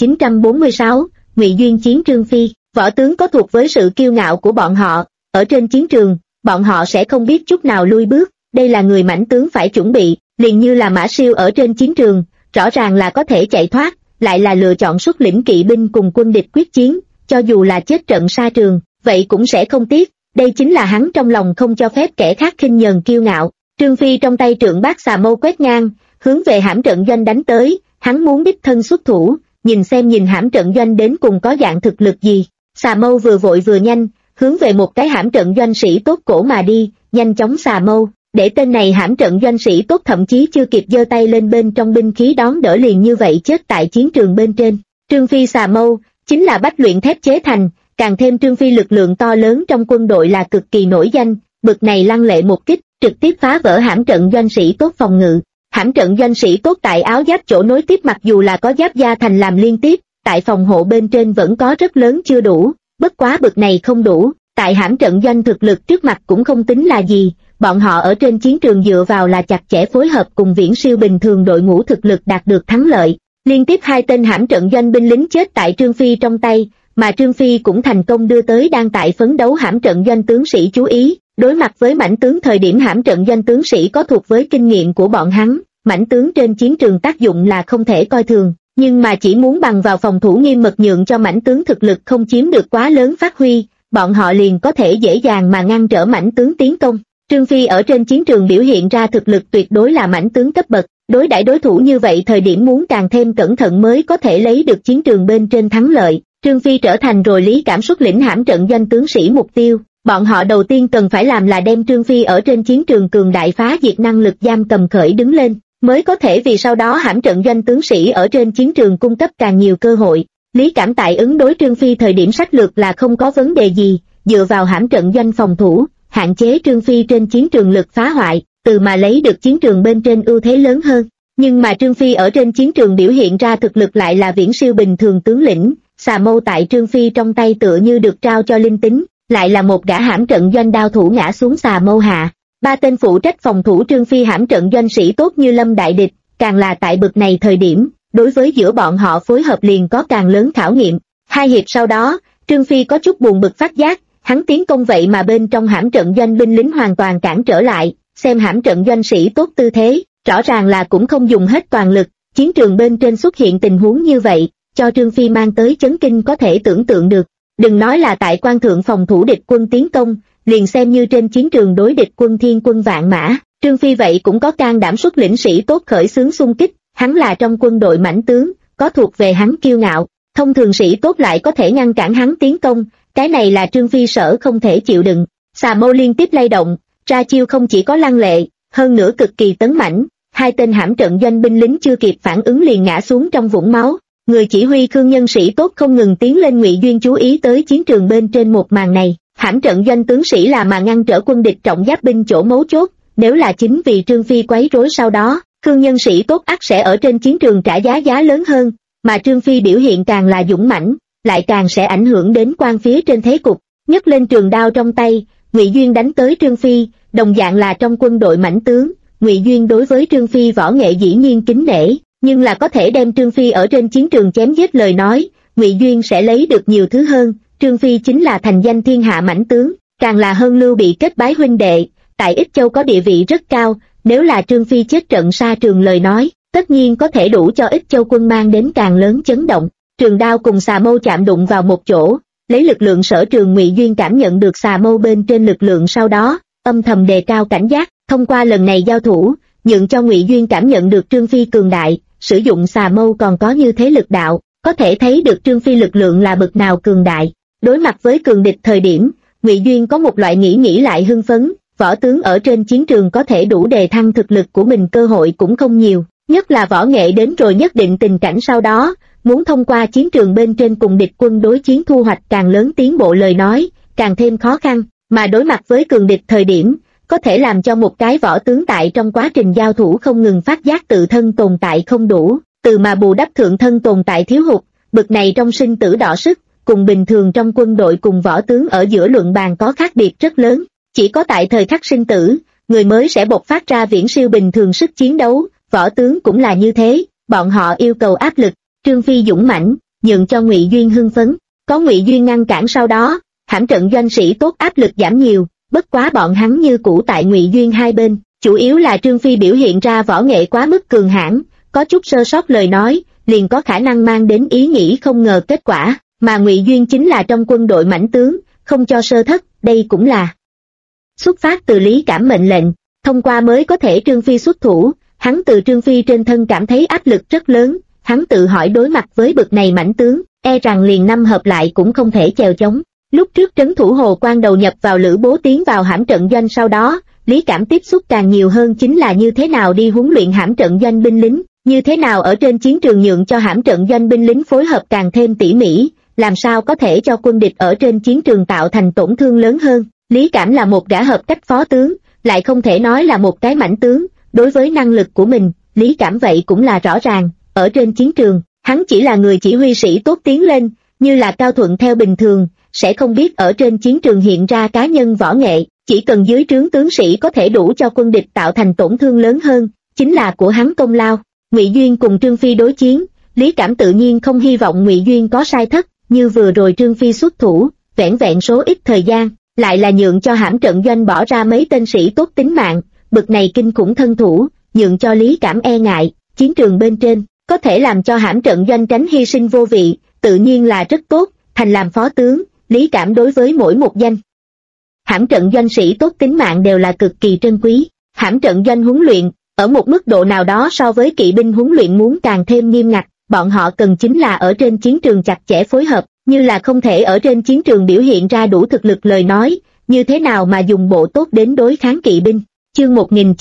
1946, Ngụy Duyên chiến Trương Phi, võ tướng có thuộc với sự kiêu ngạo của bọn họ, ở trên chiến trường, bọn họ sẽ không biết chút nào lui bước, đây là người mãnh tướng phải chuẩn bị, liền như là Mã Siêu ở trên chiến trường. Rõ ràng là có thể chạy thoát, lại là lựa chọn xuất lĩnh kỵ binh cùng quân địch quyết chiến, cho dù là chết trận xa trường, vậy cũng sẽ không tiếc, đây chính là hắn trong lòng không cho phép kẻ khác khinh nhờn kiêu ngạo. Trương Phi trong tay trượng bát xà mâu quét ngang, hướng về hãm trận doanh đánh tới, hắn muốn đích thân xuất thủ, nhìn hãm trận doanh đến cùng có dạng thực lực gì. Xà mâu vừa vội vừa nhanh, hướng về một cái hãm trận doanh sĩ tốt cổ mà đi, nhanh chóng xà mâu. Để tên này hãm trận doanh sĩ tốt thậm chí chưa kịp giơ tay lên bên trong binh khí đón đỡ liền như vậy chết tại chiến trường bên trên. Trương Phi xà mâu, chính là bách luyện thép chế thành, càng thêm Trương Phi lực lượng to lớn trong quân đội là cực kỳ nổi danh, bực này lăng lệ một kích, trực tiếp phá vỡ hãm trận doanh sĩ tốt phòng ngự. Hãm trận doanh sĩ tốt tại áo giáp chỗ nối tiếp mặc dù là có giáp da thành làm liên tiếp, tại phòng hộ bên trên vẫn có rất lớn chưa đủ, bất quá bực này không đủ, tại hãm trận doanh thực lực trước mặt cũng không tính là gì. Bọn họ ở trên chiến trường dựa vào là chặt chẽ phối hợp cùng viễn siêu bình thường đội ngũ thực lực đạt được thắng lợi. Liên tiếp 2 tên hãm trận doanh binh lính chết tại Trương Phi trong tay, mà Trương Phi cũng thành công đưa tới đang tại phấn đấu hãm trận doanh tướng sĩ chú ý. Đối mặt với mãnh tướng thời điểm hãm trận doanh tướng sĩ có thuộc với kinh nghiệm của bọn hắn, mãnh tướng trên chiến trường tác dụng là không thể coi thường, nhưng mà chỉ muốn bằng vào phòng thủ nghiêm mật nhượng cho mãnh tướng thực lực không chiếm được quá lớn phát huy, bọn họ liền có thể dễ dàng mà ngăn trở mãnh tướng tiến công. Trương Phi ở trên chiến trường biểu hiện ra thực lực tuyệt đối là mãnh tướng cấp bậc, đối đãi đối thủ như vậy thời điểm muốn càng thêm cẩn thận mới có thể lấy được chiến trường bên trên thắng lợi. Trương Phi trở thành rồi lý cảm xuất lĩnh hãm trận doanh tướng sĩ mục tiêu, bọn họ đầu tiên cần phải làm là đem Trương Phi ở trên chiến trường cường đại phá diệt năng lực giam cầm khởi đứng lên, mới có thể vì sau đó hãm trận doanh tướng sĩ ở trên chiến trường cung cấp càng nhiều cơ hội. Lý cảm tại ứng đối Trương Phi thời điểm sách lược là không có vấn đề gì, dựa vào hãm trận doanh phòng thủ, hạn chế Trương Phi trên chiến trường lực phá hoại, từ mà lấy được chiến trường bên trên ưu thế lớn hơn. Nhưng mà Trương Phi ở trên chiến trường biểu hiện ra thực lực lại là viễn siêu bình thường tướng lĩnh, xà mâu tại Trương Phi trong tay tựa như được trao cho linh tính, lại là một gã hãm trận doanh đao thủ ngã xuống xà mâu hạ. 3 tên phụ trách phòng thủ Trương Phi hãm trận doanh sĩ tốt như lâm đại địch, càng là tại bực này thời điểm, đối với giữa bọn họ phối hợp liền có càng lớn khảo nghiệm. 2 hiệp sau đó, Trương Phi có chút buồn bực phát giác, hắn tiến công vậy mà bên trong hãm trận doanh binh lính hoàn toàn cản trở lại, xem hãm trận doanh sĩ tốt tư thế, rõ ràng là cũng không dùng hết toàn lực, chiến trường bên trên xuất hiện tình huống như vậy, cho Trương Phi mang tới chấn kinh có thể tưởng tượng được. Đừng nói là tại quan thượng phòng thủ địch quân tiến công, liền xem như trên chiến trường đối địch quân thiên quân vạn mã, Trương Phi vậy cũng có can đảm xuất lĩnh sĩ tốt khởi xướng xung kích, hắn là trong quân đội mãnh tướng, có thuộc về hắn kiêu ngạo, thông thường sĩ tốt lại có thể ngăn cản hắn tiến công, cái này là Trương Phi sở không thể chịu đựng. Xà mâu liên tiếp lay động, ra chiêu không chỉ có lăng lệ, hơn nữa cực kỳ tấn mãnh, 2 tên hãm trận doanh binh lính chưa kịp phản ứng liền ngã xuống trong vũng máu, Người chỉ huy Khương nhân sĩ tốt không ngừng tiến lên. Ngụy Duyên chú ý tới chiến trường bên trên một màn này, hãm trận doanh tướng sĩ là mà ngăn trở quân địch trọng giáp binh chỗ mấu chốt, nếu là chính vì Trương Phi quấy rối sau đó, Khương nhân sĩ tốt ắt sẽ ở trên chiến trường trả giá lớn hơn, mà Trương Phi biểu hiện càng là dũng mãnh, lại càng sẽ ảnh hưởng đến quan phía trên thế cục. Nhấc lên trường đao trong tay, Ngụy Duyên đánh tới Trương Phi, đồng dạng là trong quân đội mãnh tướng. Ngụy Duyên đối với Trương Phi võ nghệ dĩ nhiên kính nể, nhưng là có thể đem Trương Phi ở trên chiến trường chém giết lời nói, Ngụy Duyên sẽ lấy được nhiều thứ hơn. Trương Phi chính là thành danh thiên hạ mãnh tướng, càng là hơn Lưu Bị kết bái huynh đệ, tại Ích Châu có địa vị rất cao. Nếu là Trương Phi chết trận xa trường lời nói, tất nhiên có thể đủ cho Ích Châu quân mang đến càng lớn chấn động. Trường đao cùng xà mâu chạm đụng vào một chỗ, lấy lực lượng sở trường. Ngụy Duyên cảm nhận được xà mâu bên trên lực lượng, sau đó âm thầm đề cao cảnh giác. Thông qua lần này giao thủ, nhượng cho Ngụy Duyên cảm nhận được Trương Phi cường đại, sử dụng xà mâu còn có như thế lực đạo, có thể thấy được Trương Phi lực lượng là bậc nào cường đại. Đối mặt với cường địch thời điểm, Ngụy Duyên có một loại nghĩ lại hưng phấn. Võ tướng ở trên chiến trường có thể đủ đề thăng thực lực của mình cơ hội cũng không nhiều, nhất là võ nghệ đến rồi nhất định tình cảnh sau đó, muốn thông qua chiến trường bên trên cùng địch quân đối chiến thu hoạch càng lớn tiến bộ lời nói, càng thêm khó khăn. Mà đối mặt với cường địch thời điểm, có thể làm cho một cái võ tướng tại trong quá trình giao thủ không ngừng phát giác tự thân tồn tại không đủ, từ mà bù đắp thượng thân tồn tại thiếu hụt. Bực này trong sinh tử đọ sức, cùng bình thường trong quân đội cùng võ tướng ở giữa luận bàn có khác biệt rất lớn. Chỉ có tại thời khắc sinh tử, người mới sẽ bộc phát ra viễn siêu bình thường sức chiến đấu, võ tướng cũng là như thế, bọn họ yêu cầu áp lực. Trương Phi dũng mãnh, nhượng cho Ngụy Duyên hưng phấn, có Ngụy Duyên ngăn cản sau đó, hãm trận doanh sĩ tốt áp lực giảm nhiều, bất quá bọn hắn như cũ tại Ngụy Duyên hai bên, chủ yếu là Trương Phi biểu hiện ra võ nghệ quá mức cường hãn, có chút sơ sót lời nói, liền có khả năng mang đến ý nghĩ không ngờ kết quả, mà Ngụy Duyên chính là trong quân đội mãnh tướng, không cho sơ thất, đây cũng là xuất phát từ Lý Cảm mệnh lệnh, thông qua mới có thể Trương Phi xuất thủ. Hắn từ Trương Phi trên thân cảm thấy áp lực rất lớn, hắn tự hỏi đối mặt với bực này mãnh tướng, e rằng liền năm hợp lại cũng không thể chèo chống. Lúc trước trấn thủ Hồ Quan đầu nhập vào Lữ Bố tiến vào hãm trận doanh sau đó, Lý Cảm tiếp xúc càng nhiều hơn chính là như thế nào đi huấn luyện hãm trận doanh binh lính, như thế nào ở trên chiến trường nhượng cho hãm trận doanh binh lính phối hợp càng thêm tỉ mỉ, làm sao có thể cho quân địch ở trên chiến trường tạo thành tổn thương lớn hơn. Lý Cảm là một gã hợp cách phó tướng, lại không thể nói là một cái mãnh tướng. Đối với năng lực của mình, Lý Cảm vậy cũng là rõ ràng, ở trên chiến trường, hắn chỉ là người chỉ huy sĩ tốt tiến lên, như là Cao Thuận theo bình thường, sẽ không biết ở trên chiến trường hiện ra cá nhân võ nghệ, chỉ cần dưới trướng tướng sĩ có thể đủ cho quân địch tạo thành tổn thương lớn hơn, chính là của hắn công lao. Ngụy Duyên cùng Trương Phi đối chiến, Lý Cảm tự nhiên không hy vọng Ngụy Duyên có sai thất, như vừa rồi Trương Phi xuất thủ, vẻn vẹn số ít thời gian, lại là nhượng cho hãm trận doanh bỏ ra mấy tên sĩ tốt tính mạng, bực này kinh khủng thân thủ, nhượng cho Lý Cảm e ngại. Chiến trường bên trên, có thể làm cho hãm trận doanh tránh hy sinh vô vị, tự nhiên là rất tốt. Thành làm phó tướng, Lý Cảm đối với mỗi một danh hãm trận doanh sĩ tốt tính mạng đều là cực kỳ trân quý. Hãm trận doanh huấn luyện, ở một mức độ nào đó so với kỵ binh huấn luyện muốn càng thêm nghiêm ngặt, bọn họ cần chính là ở trên chiến trường chặt chẽ phối hợp, như là không thể ở trên chiến trường biểu hiện ra đủ thực lực lời nói, như thế nào mà dùng bộ tốt đến đối kháng kỵ binh. Chương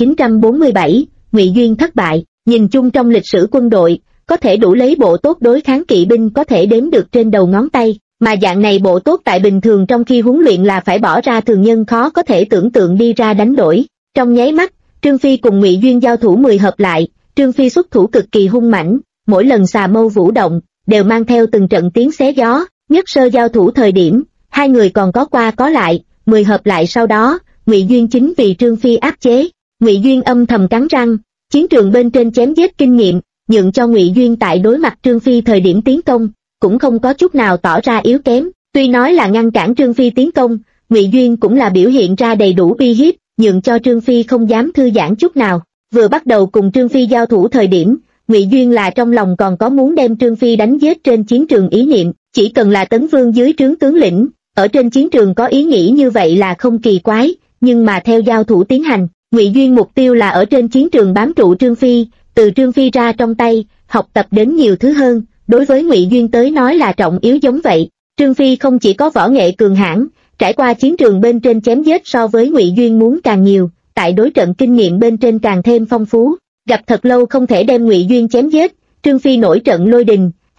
1947, Ngụy Duyên thất bại. Nhìn chung trong lịch sử quân đội, có thể đủ lấy bộ tốt đối kháng kỵ binh có thể đếm được trên đầu ngón tay, mà dạng này bộ tốt tại bình thường trong khi huấn luyện là phải bỏ ra thường nhân khó có thể tưởng tượng đi ra đánh đổi. Trong nháy mắt, Trương Phi cùng Ngụy Duyên giao thủ 10 hợp lại, Trương Phi xuất thủ cực kỳ hung mãnh, mỗi lần xà mâu vũ động, đều mang theo từng trận tiếng xé gió. Nhất sơ giao thủ thời điểm, hai người còn có qua có lại, 10 hợp lại sau đó, Ngụy Duyên chính vì Trương Phi áp chế. Ngụy Duyên âm thầm cắn răng, chiến trường bên trên chém giết kinh nghiệm, nhượng cho Ngụy Duyên tại đối mặt Trương Phi thời điểm tiến công, cũng không có chút nào tỏ ra yếu kém. Tuy nói là ngăn cản Trương Phi tiến công, Ngụy Duyên cũng là biểu hiện ra đầy đủ uy hiếp, nhượng cho Trương Phi không dám thư giãn chút nào. Vừa bắt đầu cùng Trương Phi giao thủ thời điểm, Ngụy Duyên là trong lòng còn có muốn đem Trương Phi đánh giết trên chiến trường ý niệm, chỉ cần là Tấn Vương dưới trướng tướng lĩnh, ở trên chiến trường có ý nghĩ như vậy là không kỳ quái, nhưng mà theo giao thủ tiến hành, Ngụy Duyên mục tiêu là ở trên chiến trường bám trụ Trương Phi, từ Trương Phi ra trong tay, học tập đến nhiều thứ hơn, đối với Ngụy Duyên tới nói là trọng yếu giống vậy. Trương Phi không chỉ có võ nghệ cường hãn, trải qua chiến trường bên trên chém giết so với Ngụy Duyên muốn càng nhiều, tại đối trận kinh nghiệm bên trên càng thêm phong phú. Gặp thật lâu không thể đem Ngụy Duyên chém giết, Trương Phi nổi trận lôi đình,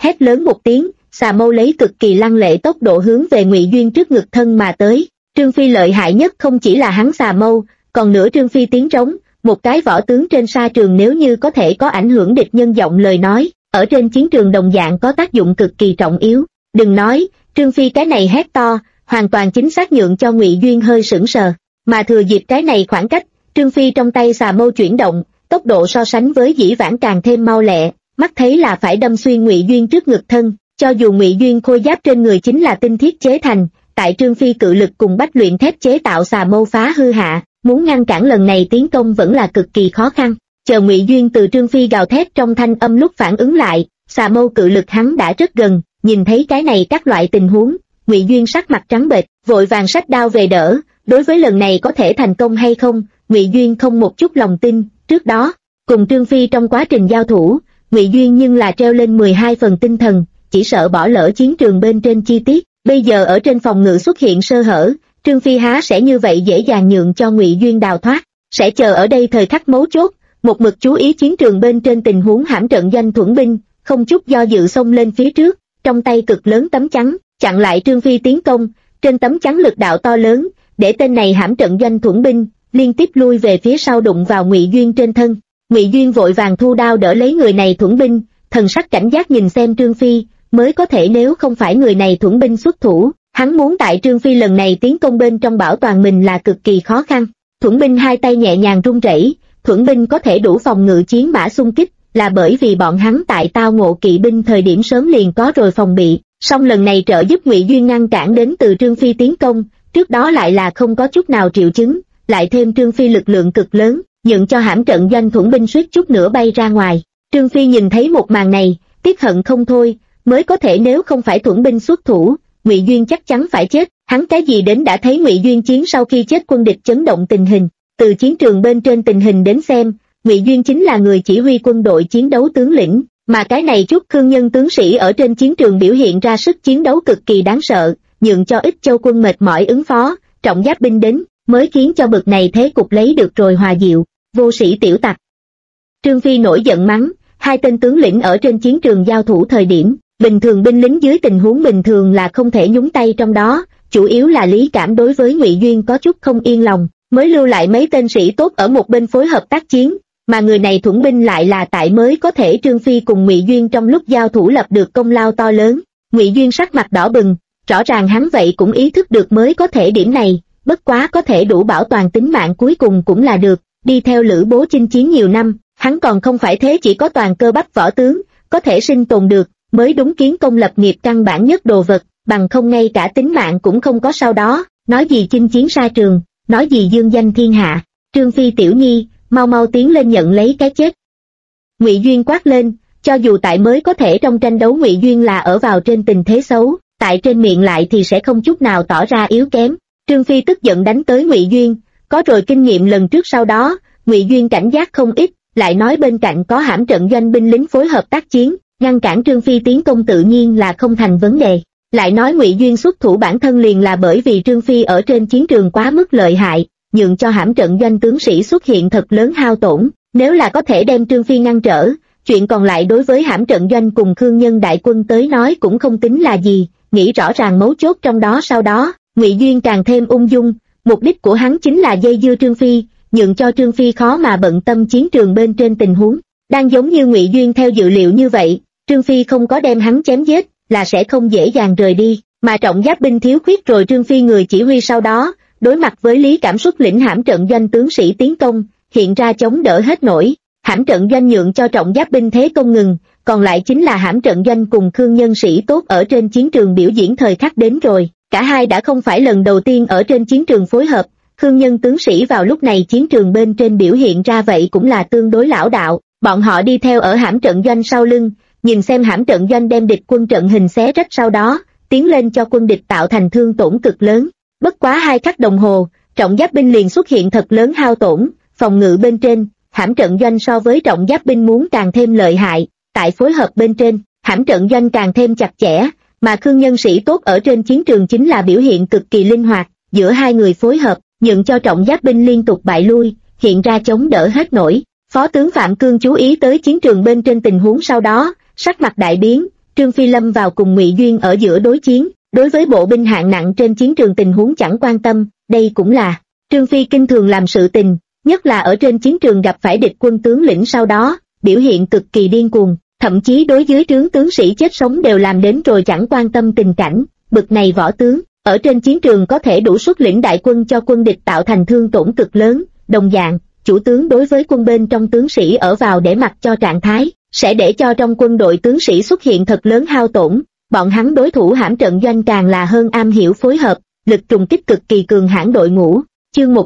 hét lớn một tiếng, xà mâu lấy cực kỳ lăng lệ tốc độ hướng về Ngụy Duyên trước ngực thân mà tới. Trương Phi lợi hại nhất không chỉ là hắn xà mâu, còn nữa Trương Phi tiếng trống, một cái võ tướng trên sa trường nếu như có thể có ảnh hưởng địch nhân giọng lời nói, ở trên chiến trường đồng dạng có tác dụng cực kỳ trọng yếu. Đừng nói, Trương Phi cái này hét to, hoàn toàn chính xác nhượng cho Ngụy Duyên hơi sững sờ, mà thừa dịp cái này khoảng cách, Trương Phi trong tay xà mâu chuyển động, tốc độ so sánh với dĩ vãng càng thêm mau lẹ, mắt thấy là phải đâm xuyên Ngụy Duyên trước ngực thân, cho dù Ngụy Duyên khôi giáp trên người chính là tinh thiết chế thành, tại Trương Phi cự lực cùng bách luyện thép chế tạo xà mâu phá hư hạ, muốn ngăn cản lần này tiến công vẫn là cực kỳ khó khăn. Chờ Ngụy Duyên từ Trương Phi gào thét trong thanh âm lúc phản ứng lại, xà mâu cự lực hắn đã rất gần, nhìn thấy cái này các loại tình huống, Ngụy Duyên sắc mặt trắng bệch, vội vàng xách đao về đỡ. Đối với lần này có thể thành công hay không, Ngụy Duyên không một chút lòng tin. Trước đó cùng Trương Phi trong quá trình giao thủ, Ngụy Duyên nhưng là treo lên 12 phần tinh thần, chỉ sợ bỏ lỡ chiến trường bên trên chi tiết. Bây giờ ở trên phòng ngự xuất hiện sơ hở, Trương Phi há sẽ như vậy dễ dàng nhượng cho Ngụy Duyên đào thoát, sẽ chờ ở đây thời khắc mấu chốt, một mực chú ý chiến trường bên trên tình huống hãm trận doanh Thuẫn binh, không chút do dự xông lên phía trước, trong tay cực lớn tấm chắn, chặn lại Trương Phi tiến công. Trên tấm chắn lực đạo to lớn, để tên này hãm trận doanh Thuẫn binh liên tiếp lui về phía sau đụng vào Ngụy Duyên trên thân. Ngụy Duyên vội vàng thu đao đỡ lấy người này Thuẫn binh, thần sắc cảnh giác nhìn xem Trương Phi, mới có thể nếu không phải người này Thuẫn binh xuất thủ, hắn muốn tại Trương Phi lần này tiến công bên trong bảo toàn mình là cực kỳ khó khăn. Thuẫn binh hai tay nhẹ nhàng run rẩy, Thuẫn binh có thể đủ phòng ngự chiến mã xung kích, là bởi vì bọn hắn tại tao ngộ kỵ binh thời điểm sớm liền có rồi phòng bị, song lần này trợ giúp Ngụy Duyên ngăn cản đến từ Trương Phi tiến công, trước đó lại là không có chút nào triệu chứng, lại thêm Trương Phi lực lượng cực lớn, nhượng cho hãm trận doanh Thuẫn binh suýt chút nữa bay ra ngoài. Trương Phi nhìn thấy một màn này, tiếc hận không thôi, mới có thể nếu không phải Thuẫn binh xuất thủ, Ngụy Duyên chắc chắn phải chết. Hắn cái gì đến đã thấy Ngụy Duyên chiến sau khi chết quân địch chấn động tình hình, từ chiến trường bên trên tình hình đến xem, Ngụy Duyên chính là người chỉ huy quân đội chiến đấu tướng lĩnh, mà cái này chút khương nhân tướng sĩ ở trên chiến trường biểu hiện ra sức chiến đấu cực kỳ đáng sợ, nhượng cho ít châu quân mệt mỏi ứng phó, trọng giáp binh đến, mới khiến cho bực này thế cục lấy được rồi hòa dịu. Vô sĩ tiểu tặc. Trương Phi nổi giận mắng, hai tên tướng lĩnh ở trên chiến trường giao thủ thời điểm, bình thường binh lính dưới tình huống bình thường là không thể nhúng tay trong đó, chủ yếu là Lý Cảm đối với Ngụy Duyên có chút không yên lòng, mới lưu lại mấy tên sĩ tốt ở một bên phối hợp tác chiến, mà người này Thuẫn binh lại là tại mới có thể Trương Phi cùng Ngụy Duyên trong lúc giao thủ lập được công lao to lớn. Ngụy Duyên sắc mặt đỏ bừng, rõ ràng hắn vậy cũng ý thức được mới có thể điểm này, bất quá có thể đủ bảo toàn tính mạng cuối cùng cũng là được, đi theo Lữ Bố chinh chiến nhiều năm, hắn còn không phải thế chỉ có toàn cơ bắp võ tướng, có thể sinh tồn được, mới đúng kiến công lập nghiệp căn bản nhất đồ vật, bằng không ngay cả tính mạng cũng không có sau đó, nói gì chinh chiến sa trường, nói gì dương danh thiên hạ. Trương Phi tiểu nhi, mau mau tiến lên nhận lấy cái chết. Ngụy Duyên quát lên, cho dù tại mới có thể trong tranh đấu Ngụy Duyên là ở vào trên tình thế xấu, tại trên miệng lại thì sẽ không chút nào tỏ ra yếu kém. Trương Phi tức giận đánh tới Ngụy Duyên, có rồi kinh nghiệm lần trước sau đó, Ngụy Duyên cảnh giác không ít, lại nói bên cạnh có hãm trận doanh binh lính phối hợp tác chiến, ngăn cản Trương Phi tiến công tự nhiên là không thành vấn đề. Lại nói Ngụy Duyên xuất thủ bản thân liền là bởi vì Trương Phi ở trên chiến trường quá mức lợi hại, nhượng cho hãm trận doanh tướng sĩ xuất hiện thật lớn hao tổn, nếu là có thể đem Trương Phi ngăn trở, chuyện còn lại đối với hãm trận doanh cùng khương nhân đại quân tới nói cũng không tính là gì. Nghĩ rõ ràng mấu chốt trong đó sau đó, Ngụy Duyên càng thêm ung dung, mục đích của hắn chính là dây dưa Trương Phi, nhượng cho Trương Phi khó mà bận tâm chiến trường bên trên tình huống. Đang giống như Ngụy Duyên theo dự liệu như vậy, Trương Phi không có đem hắn chém giết, là sẽ không dễ dàng rời đi, mà trọng giáp binh thiếu khuyết rồi Trương Phi người chỉ huy sau đó, đối mặt với Lý Cảm xuất lĩnh hãm trận doanh tướng sĩ tiến công, hiện ra chống đỡ hết nổi, hãm trận doanh nhượng cho trọng giáp binh thế công ngừng, còn lại chính là hãm trận doanh cùng khương nhân sĩ tốt ở trên chiến trường biểu diễn thời khắc đến rồi, cả hai đã không phải lần đầu tiên ở trên chiến trường phối hợp, khương nhân tướng sĩ vào lúc này chiến trường bên trên biểu hiện ra vậy cũng là tương đối lão đạo, bọn họ đi theo ở hãm trận doanh sau lưng, nhìn xem hãm trận doanh đem địch quân trận hình xé rách sau đó, tiến lên cho quân địch tạo thành thương tổn cực lớn. Bất quá 2 khắc đồng hồ, trọng giáp binh liền xuất hiện thật lớn hao tổn, phòng ngự bên trên, hãm trận doanh so với trọng giáp binh muốn càng thêm lợi hại, tại phối hợp bên trên, hãm trận doanh càng thêm chặt chẽ, mà khương nhân sĩ tốt ở trên chiến trường chính là biểu hiện cực kỳ linh hoạt, giữa hai người phối hợp, nhượng cho trọng giáp binh liên tục bại lui, hiện ra chống đỡ hết nổi. Phó tướng Phạm Cương chú ý tới chiến trường bên trên tình huống sau đó, sắc mặt đại biến, Trương Phi lâm vào cùng Ngụy Duyên ở giữa đối chiến, đối với bộ binh hạng nặng trên chiến trường tình huống chẳng quan tâm, đây cũng là Trương Phi kinh thường làm sự tình, nhất là ở trên chiến trường gặp phải địch quân tướng lĩnh sau đó, biểu hiện cực kỳ điên cuồng, thậm chí đối dưới trướng tướng sĩ chết sống đều làm đến rồi chẳng quan tâm tình cảnh, bực này võ tướng, ở trên chiến trường có thể đủ xuất lĩnh đại quân cho quân địch tạo thành thương tổn cực lớn, đồng dạng, chủ tướng đối với quân bên trong tướng sĩ ở vào để mặc cho trạng thái, sẽ để cho trong quân đội tướng sĩ xuất hiện thật lớn hao tổn, bọn hắn đối thủ hãm trận doanh càng là hơn am hiểu phối hợp, lực trùng kích cực kỳ cường hãn đội ngũ. Chương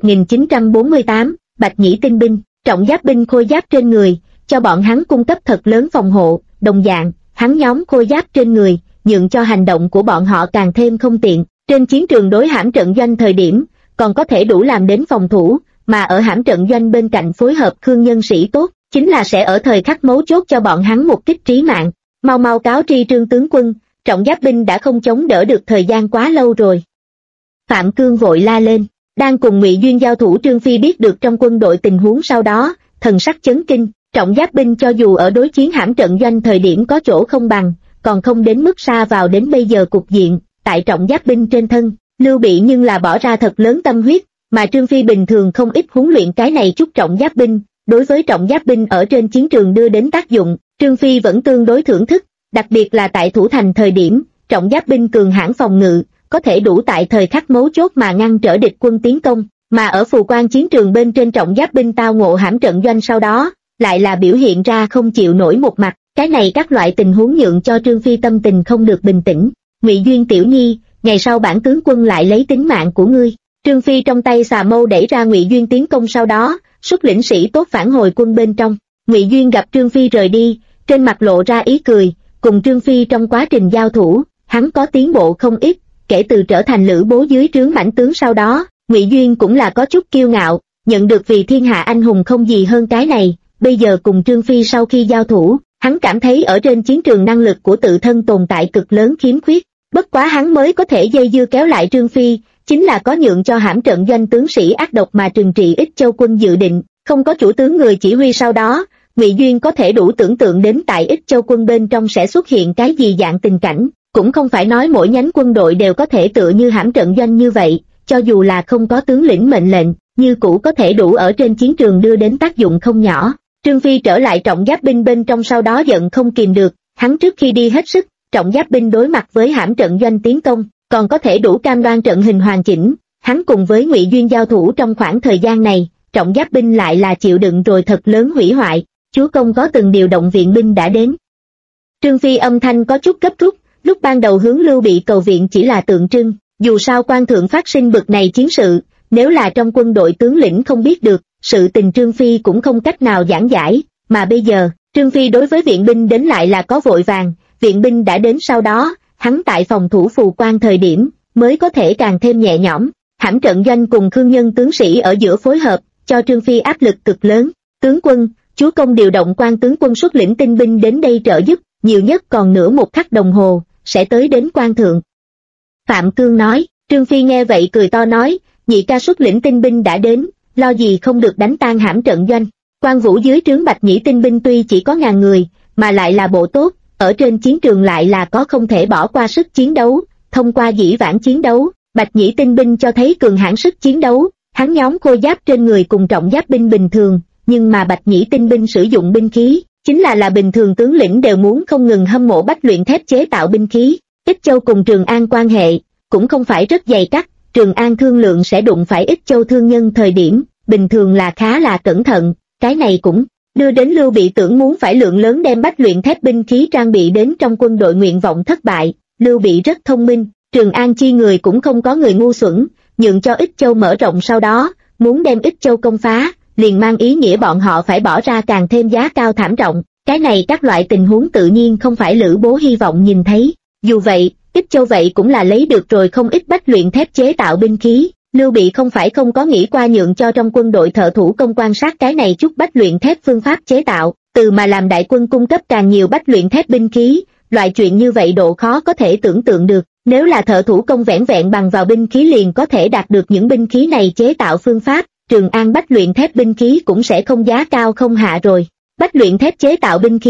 1948, Bạch Nhĩ tinh binh, trọng giáp binh khôi giáp trên người, cho bọn hắn cung cấp thật lớn phòng hộ, đồng dạng, hắn nhóm khôi giáp trên người, nhượng cho hành động của bọn họ càng thêm không tiện, trên chiến trường đối hãm trận doanh thời điểm, còn có thể đủ làm đến phòng thủ, mà ở hãm trận doanh bên cạnh phối hợp khương nhân sĩ tốt, chính là sẽ ở thời khắc mấu chốt cho bọn hắn một kích trí mạng. Mau mau cáo tri Trương tướng quân, trọng giáp binh đã không chống đỡ được thời gian quá lâu rồi. Phạm Cương vội la lên, đang cùng Ngụy Duyên giao thủ. Trương Phi biết được trong quân đội tình huống sau đó, thần sắc chấn kinh, trọng giáp binh cho dù ở đối chiến hãm trận doanh thời điểm có chỗ không bằng, còn không đến mức xa vào đến bây giờ cục diện, tại trọng giáp binh trên thân, Lưu Bị nhưng là bỏ ra thật lớn tâm huyết, mà Trương Phi bình thường không ít huấn luyện cái này chút trọng giáp binh, đối với trọng giáp binh ở trên chiến trường đưa đến tác dụng, Trương Phi vẫn tương đối thưởng thức, đặc biệt là tại thủ thành thời điểm, trọng giáp binh cường hãn phòng ngự, có thể đủ tại thời khắc mấu chốt mà ngăn trở địch quân tiến công, mà ở phù quan chiến trường bên trên trọng giáp binh tao ngộ hãm trận doanh sau đó, lại là biểu hiện ra không chịu nổi một mặt, cái này các loại tình huống nhượng cho Trương Phi tâm tình không được bình tĩnh. Ngụy Duyên tiểu nhi, ngày sau bản tướng quân lại lấy tính mạng của ngươi. Trương Phi trong tay xà mâu đẩy ra Ngụy Duyên tiến công sau đó, xuất lĩnh sĩ tốt phản hồi quân bên trong. Ngụy Duyên gặp Trương Phi rời đi, trên mặt lộ ra ý cười, cùng Trương Phi trong quá trình giao thủ, hắn có tiến bộ không ít, kể từ trở thành lữ bố dưới trướng mãnh tướng sau đó, Ngụy Duyên cũng là có chút kiêu ngạo, nhận được vì thiên hạ anh hùng không gì hơn cái này, bây giờ cùng Trương Phi sau khi giao thủ, hắn cảm thấy ở trên chiến trường năng lực của tự thân tồn tại cực lớn khiếm khuyết, bất quá hắn mới có thể dây dưa kéo lại Trương Phi, chính là có nhượng cho hãm trận doanh tướng sĩ ác độc mà trừng trị Ích Châu quân dự định, không có chủ tướng người chỉ huy sau đó, Ngụy Duyên có thể đủ tưởng tượng đến tại Ích Châu quân bên trong sẽ xuất hiện cái gì dạng tình cảnh, cũng không phải nói mỗi nhánh quân đội đều có thể tựa như hãm trận doanh như vậy, cho dù là không có tướng lĩnh mệnh lệnh, như cũ có thể đủ ở trên chiến trường đưa đến tác dụng không nhỏ. Trương Phi trở lại trọng giáp binh bên trong sau đó giận không kìm được, hắn trước khi đi hết sức, trọng giáp binh đối mặt với hãm trận doanh tiến công, còn có thể đủ cam đoan trận hình hoàn chỉnh, hắn cùng với Ngụy Duyên giao thủ trong khoảng thời gian này, trọng giáp binh lại là chịu đựng rồi thật lớn hủy hoại, chúa công có từng điều động viện binh đã đến. Trương Phi âm thanh có chút gấp rút, lúc ban đầu hướng Lưu Bị cầu viện chỉ là tượng trưng, dù sao quan thượng phát sinh bực này chiến sự, nếu là trong quân đội tướng lĩnh không biết được, sự tình Trương Phi cũng không cách nào giảng giải, mà bây giờ, Trương Phi đối với viện binh đến lại là có vội vàng, viện binh đã đến sau đó, hắn tại phòng thủ phù quan thời điểm, mới có thể càng thêm nhẹ nhõm, hãm trận doanh cùng khương nhân tướng sĩ ở giữa phối hợp, cho Trương Phi áp lực cực lớn, tướng quân, chúa công điều động quan tướng quân xuất lĩnh tinh binh đến đây trợ giúp, nhiều nhất còn nửa một khắc đồng hồ, sẽ tới đến quan thượng. Phạm Cương nói, Trương Phi nghe vậy cười to nói, nhị ca xuất lĩnh tinh binh đã đến, lo gì không được đánh tan hãm trận doanh. Quan Vũ dưới trướng Bạch Nhĩ tinh binh tuy chỉ có 1000 người, mà lại là bộ tốt, ở trên chiến trường lại là có không thể bỏ qua sức chiến đấu, thông qua dĩ vãng chiến đấu, Bạch Nhĩ tinh binh cho thấy cường hãn sức chiến đấu, hắn nhóm khôi giáp trên người cùng trọng giáp binh bình thường, nhưng mà Bạch Nhĩ tinh binh sử dụng binh khí, chính là bình thường tướng lĩnh đều muốn không ngừng hâm mộ bách luyện thép chế tạo binh khí. Ích Châu cùng Trường An quan hệ, cũng không phải rất dày cắt, Trường An thương lượng sẽ đụng phải Ích Châu thương nhân thời điểm, bình thường là khá là cẩn thận, cái này cũng đưa đến Lưu Bị tưởng muốn phải lượng lớn đem bách luyện thép binh khí trang bị đến trong quân đội nguyện vọng thất bại. Lưu Bị rất thông minh, Trường An chi người cũng không có người ngu xuẩn, nhượng cho Ích Châu mở rộng sau đó, muốn đem Ích Châu công phá, liền mang ý nghĩa bọn họ phải bỏ ra càng thêm giá cao thảm trọng, cái này các loại tình huống tự nhiên không phải Lữ Bố hy vọng nhìn thấy. Dù vậy, Ích Châu vậy cũng là lấy được rồi không ít bách luyện thép chế tạo binh khí, Lưu Bị không phải không có nghĩ qua nhượng cho trong quân đội thợ thủ công quan sát cái này chút bách luyện thép phương pháp chế tạo, từ mà làm đại quân cung cấp càng nhiều bách luyện thép binh khí, loại chuyện như vậy độ khó có thể tưởng tượng được, nếu là thợ thủ công vẻn vẹn bằng vào binh khí liền có thể đạt được những binh khí này chế tạo phương pháp, Trường An bách luyện thép binh khí cũng sẽ không giá cao không hạ rồi. Bách luyện thép chế tạo binh khí,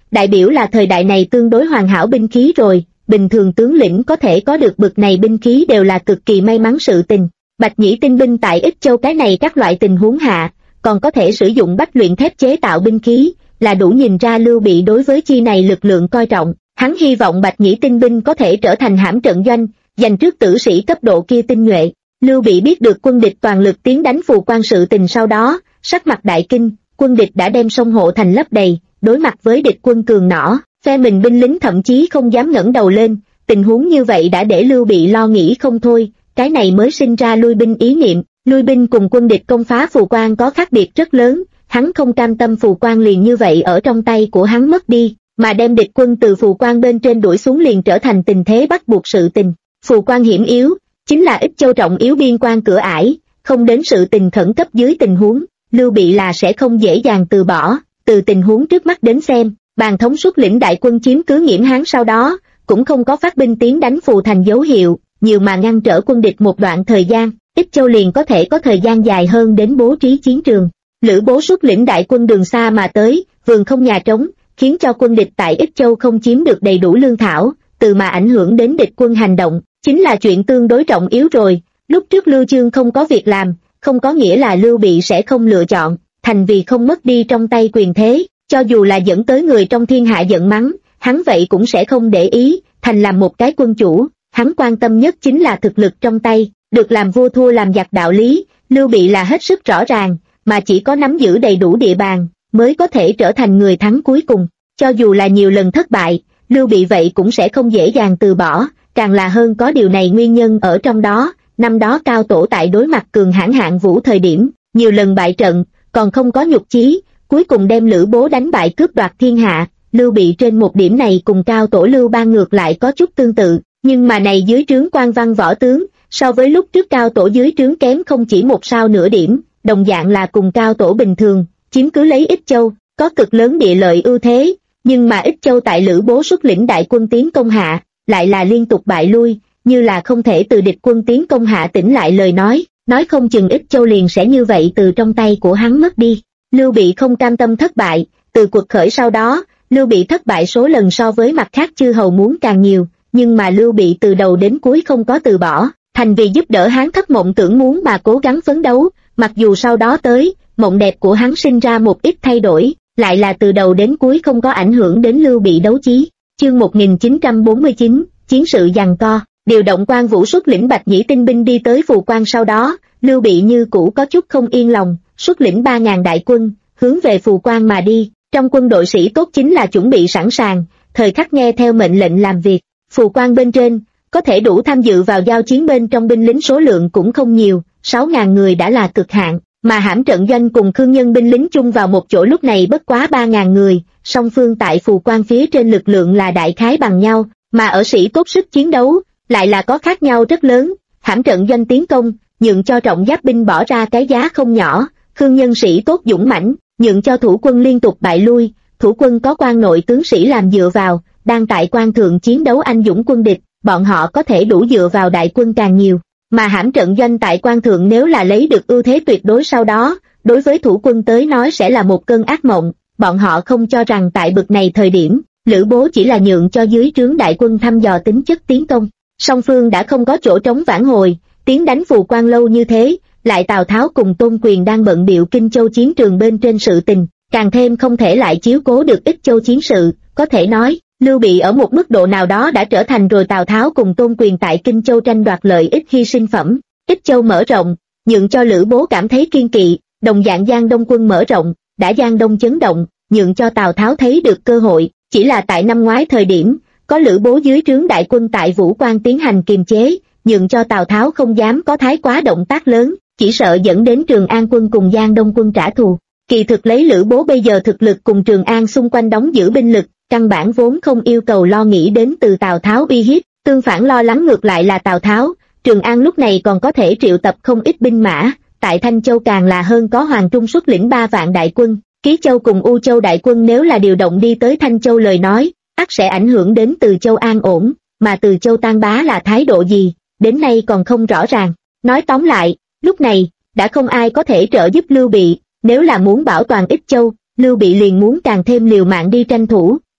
đại biểu là thời đại này tương đối hoàn hảo binh khí rồi, bình thường tướng lĩnh có thể có được bực này binh khí đều là cực kỳ may mắn sự tình. Bạch nhĩ tinh binh tại Ích Châu cái này các loại tình huống hạ, còn có thể sử dụng bách luyện thép chế tạo binh khí, là đủ nhìn ra Lưu Bị đối với chi này lực lượng coi trọng. Hắn hy vọng bạch nhĩ tinh binh có thể trở thành hãm trận doanh, giành trước tử sĩ cấp độ kia tinh nhuệ. Lưu Bị biết được quân địch toàn lực tiến đánh Phù Quan sự tình sau đó, sắc mặt đại kinh, quân địch đã đem sông hộ thành lấp đầy, đối mặt với địch quân cường nỏ, phe mình binh lính thậm chí không dám ngẩng đầu lên, tình huống như vậy đã để Lưu Bị lo nghĩ không thôi, cái này mới sinh ra lui binh ý niệm. Lui binh cùng quân địch công phá Phù Quan có khác biệt rất lớn, hắn không cam tâm Phù Quan liền như vậy ở trong tay của hắn mất đi, mà đem địch quân từ Phù Quan bên trên đuổi xuống liền trở thành tình thế bắt buộc sự tình. Phù Quan hiểm yếu, chính là Ích Châu trọng yếu biên quan cửa ải, không đến sự tình khẩn cấp dưới tình huống, Lưu Bị là sẽ không dễ dàng từ bỏ. Từ tình huống trước mắt đến xem, Bàn Thống xuất lĩnh đại quân chiếm cứ Nghiễm Hán sau đó, cũng không có phát binh tiến đánh Phù Thành dấu hiệu, nhiều mà ngăn trở quân địch một đoạn thời gian, Ích Châu liền có thể có thời gian dài hơn đến bố trí chiến trường. Lữ Bố xuất lĩnh đại quân đường xa mà tới, vườn không nhà trống, khiến cho quân địch tại Ích Châu không chiếm được đầy đủ lương thảo, từ mà ảnh hưởng đến địch quân hành động, chính là chuyện tương đối trọng yếu rồi. Lúc trước Lưu Chương không có việc làm, không có nghĩa là Lưu Bị sẽ không lựa chọn, thành vì không mất đi trong tay quyền thế, cho dù là dẫn tới người trong thiên hạ giận mắng, hắn vậy cũng sẽ không để ý, thành làm một cái quân chủ, hắn quan tâm nhất chính là thực lực trong tay, được làm vua thua làm giặc đạo lý, Lưu Bị là hết sức rõ ràng, mà chỉ có nắm giữ đầy đủ địa bàn, mới có thể trở thành người thắng cuối cùng, cho dù là nhiều lần thất bại, Lưu Bị vậy cũng sẽ không dễ dàng từ bỏ, càng là hơn có điều này nguyên nhân ở trong đó. Năm đó Cao Tổ tại đối mặt cường hãn Hạng Vũ thời điểm, nhiều lần bại trận, còn không có nhục chí, cuối cùng đem Lữ Bố đánh bại cướp đoạt thiên hạ. Lưu Bị trên một điểm này cùng Cao Tổ Lưu Bang ngược lại có chút tương tự, nhưng mà này dưới trướng quan văn võ tướng, so với lúc trước Cao Tổ dưới trướng kém không chỉ một sao nửa điểm, đồng dạng là cùng Cao Tổ bình thường, chiếm cứ lấy Ích Châu, có cực lớn địa lợi ưu thế, nhưng mà Ích Châu tại Lữ Bố xuất lĩnh đại quân tiến công hạ, lại là liên tục bại lui, như là không thể từ địch quân tiến công hạ tỉnh lại lời nói không chừng Ích Châu liền sẽ như vậy từ trong tay của hắn mất đi. Lưu Bị không cam tâm thất bại, từ cuộc khởi sau đó, Lưu Bị thất bại số lần so với mặt khác chư hầu muốn càng nhiều, nhưng mà Lưu Bị từ đầu đến cuối không có từ bỏ, thành vì giúp đỡ Hán thất mộng tưởng muốn mà cố gắng phấn đấu, mặc dù sau đó tới, mộng đẹp của hắn sinh ra một ít thay đổi, lại là từ đầu đến cuối không có ảnh hưởng đến Lưu Bị đấu chí. Chương 1949, chiến sự giằng co. Điều động Quan Vũ xuất lĩnh bạch nhĩ tinh binh đi tới Phù Quan sau đó, Lưu Bị như cũ có chút không yên lòng, xuất lĩnh 3.000 đại quân, hướng về Phù Quan mà đi. Trong quân đội sĩ tốt chính là chuẩn bị sẵn sàng, thời khắc nghe theo mệnh lệnh làm việc. Phù Quan bên trên, có thể đủ tham dự vào giao chiến bên trong binh lính số lượng cũng không nhiều, 6.000 người đã là cực hạn, mà hãm trận doanh cùng Khương Nhân binh lính chung vào một chỗ lúc này bất quá 3.000 người, song phương tại Phù Quan phía trên lực lượng là đại khái bằng nhau, mà ở sĩ tốt sức chiến đấu, lại là có khác nhau rất lớn. Hãm trận doanh tiến công, nhượng cho trọng giáp binh bỏ ra cái giá không nhỏ, Khương Nhân sĩ tốt dũng mãnh, nhượng cho thủ quân liên tục bại lui, thủ quân có quan nội tướng sĩ làm dựa vào, đang tại quan thượng chiến đấu anh dũng quân địch, bọn họ có thể đủ dựa vào đại quân càng nhiều, mà hãm trận doanh tại quan thượng nếu là lấy được ưu thế tuyệt đối sau đó, đối với thủ quân tới nói sẽ là một cơn ác mộng, bọn họ không cho rằng tại bực này thời điểm, Lữ Bố chỉ là nhượng cho dưới trướng đại quân thăm dò tính chất tiến công. Song phương đã không có chỗ trống vãn hồi, tiến đánh Phù Quan lâu như thế, lại Tào Tháo cùng Tôn Quyền đang bận bịu Kinh Châu chiến trường bên trên sự tình, càng thêm không thể lại chiếu cố được Ích Châu chiến sự, có thể nói, Lưu Bị ở một mức độ nào đó đã trở thành rồi Tào Tháo cùng Tôn Quyền tại Kinh Châu tranh đoạt lợi ích hy sinh phẩm. Ích Châu mở rộng, nhượng cho Lữ Bố cảm thấy kiên kỵ, đồng dạng Giang Đông quân mở rộng, đã Giang Đông chấn động, nhượng cho Tào Tháo thấy được cơ hội, chỉ là tại năm ngoái thời điểm, có Lữ Bố dưới trướng đại quân tại Vũ Quan tiến hành kiềm chế, nhượng cho Tào Tháo không dám có thái quá động tác lớn, chỉ sợ dẫn đến Trường An quân cùng Giang Đông quân trả thù. Kỳ thực lấy Lữ Bố bây giờ thực lực cùng Trường An xung quanh đóng giữ binh lực, căn bản vốn không yêu cầu lo nghĩ đến từ Tào Tháo uy hiếp, tương phản lo lắng ngược lại là Tào Tháo. Trường An lúc này còn có thể triệu tập không ít binh mã, tại Thanh Châu càng là hơn có Hoàng Trung xuất lĩnh 3 vạn đại quân, Ký Châu cùng U Châu đại quân nếu là điều động đi tới Thanh Châu lời nói, ắt sẽ ảnh hưởng đến Từ Châu an ổn, mà Từ Châu tan bá là thái độ gì, đến nay còn không rõ ràng. Nói tóm lại, lúc này, đã không ai có thể trợ giúp Lưu Bị, nếu là muốn bảo toàn Ích Châu, Lưu Bị liền muốn càng thêm liều mạng đi tranh thủ,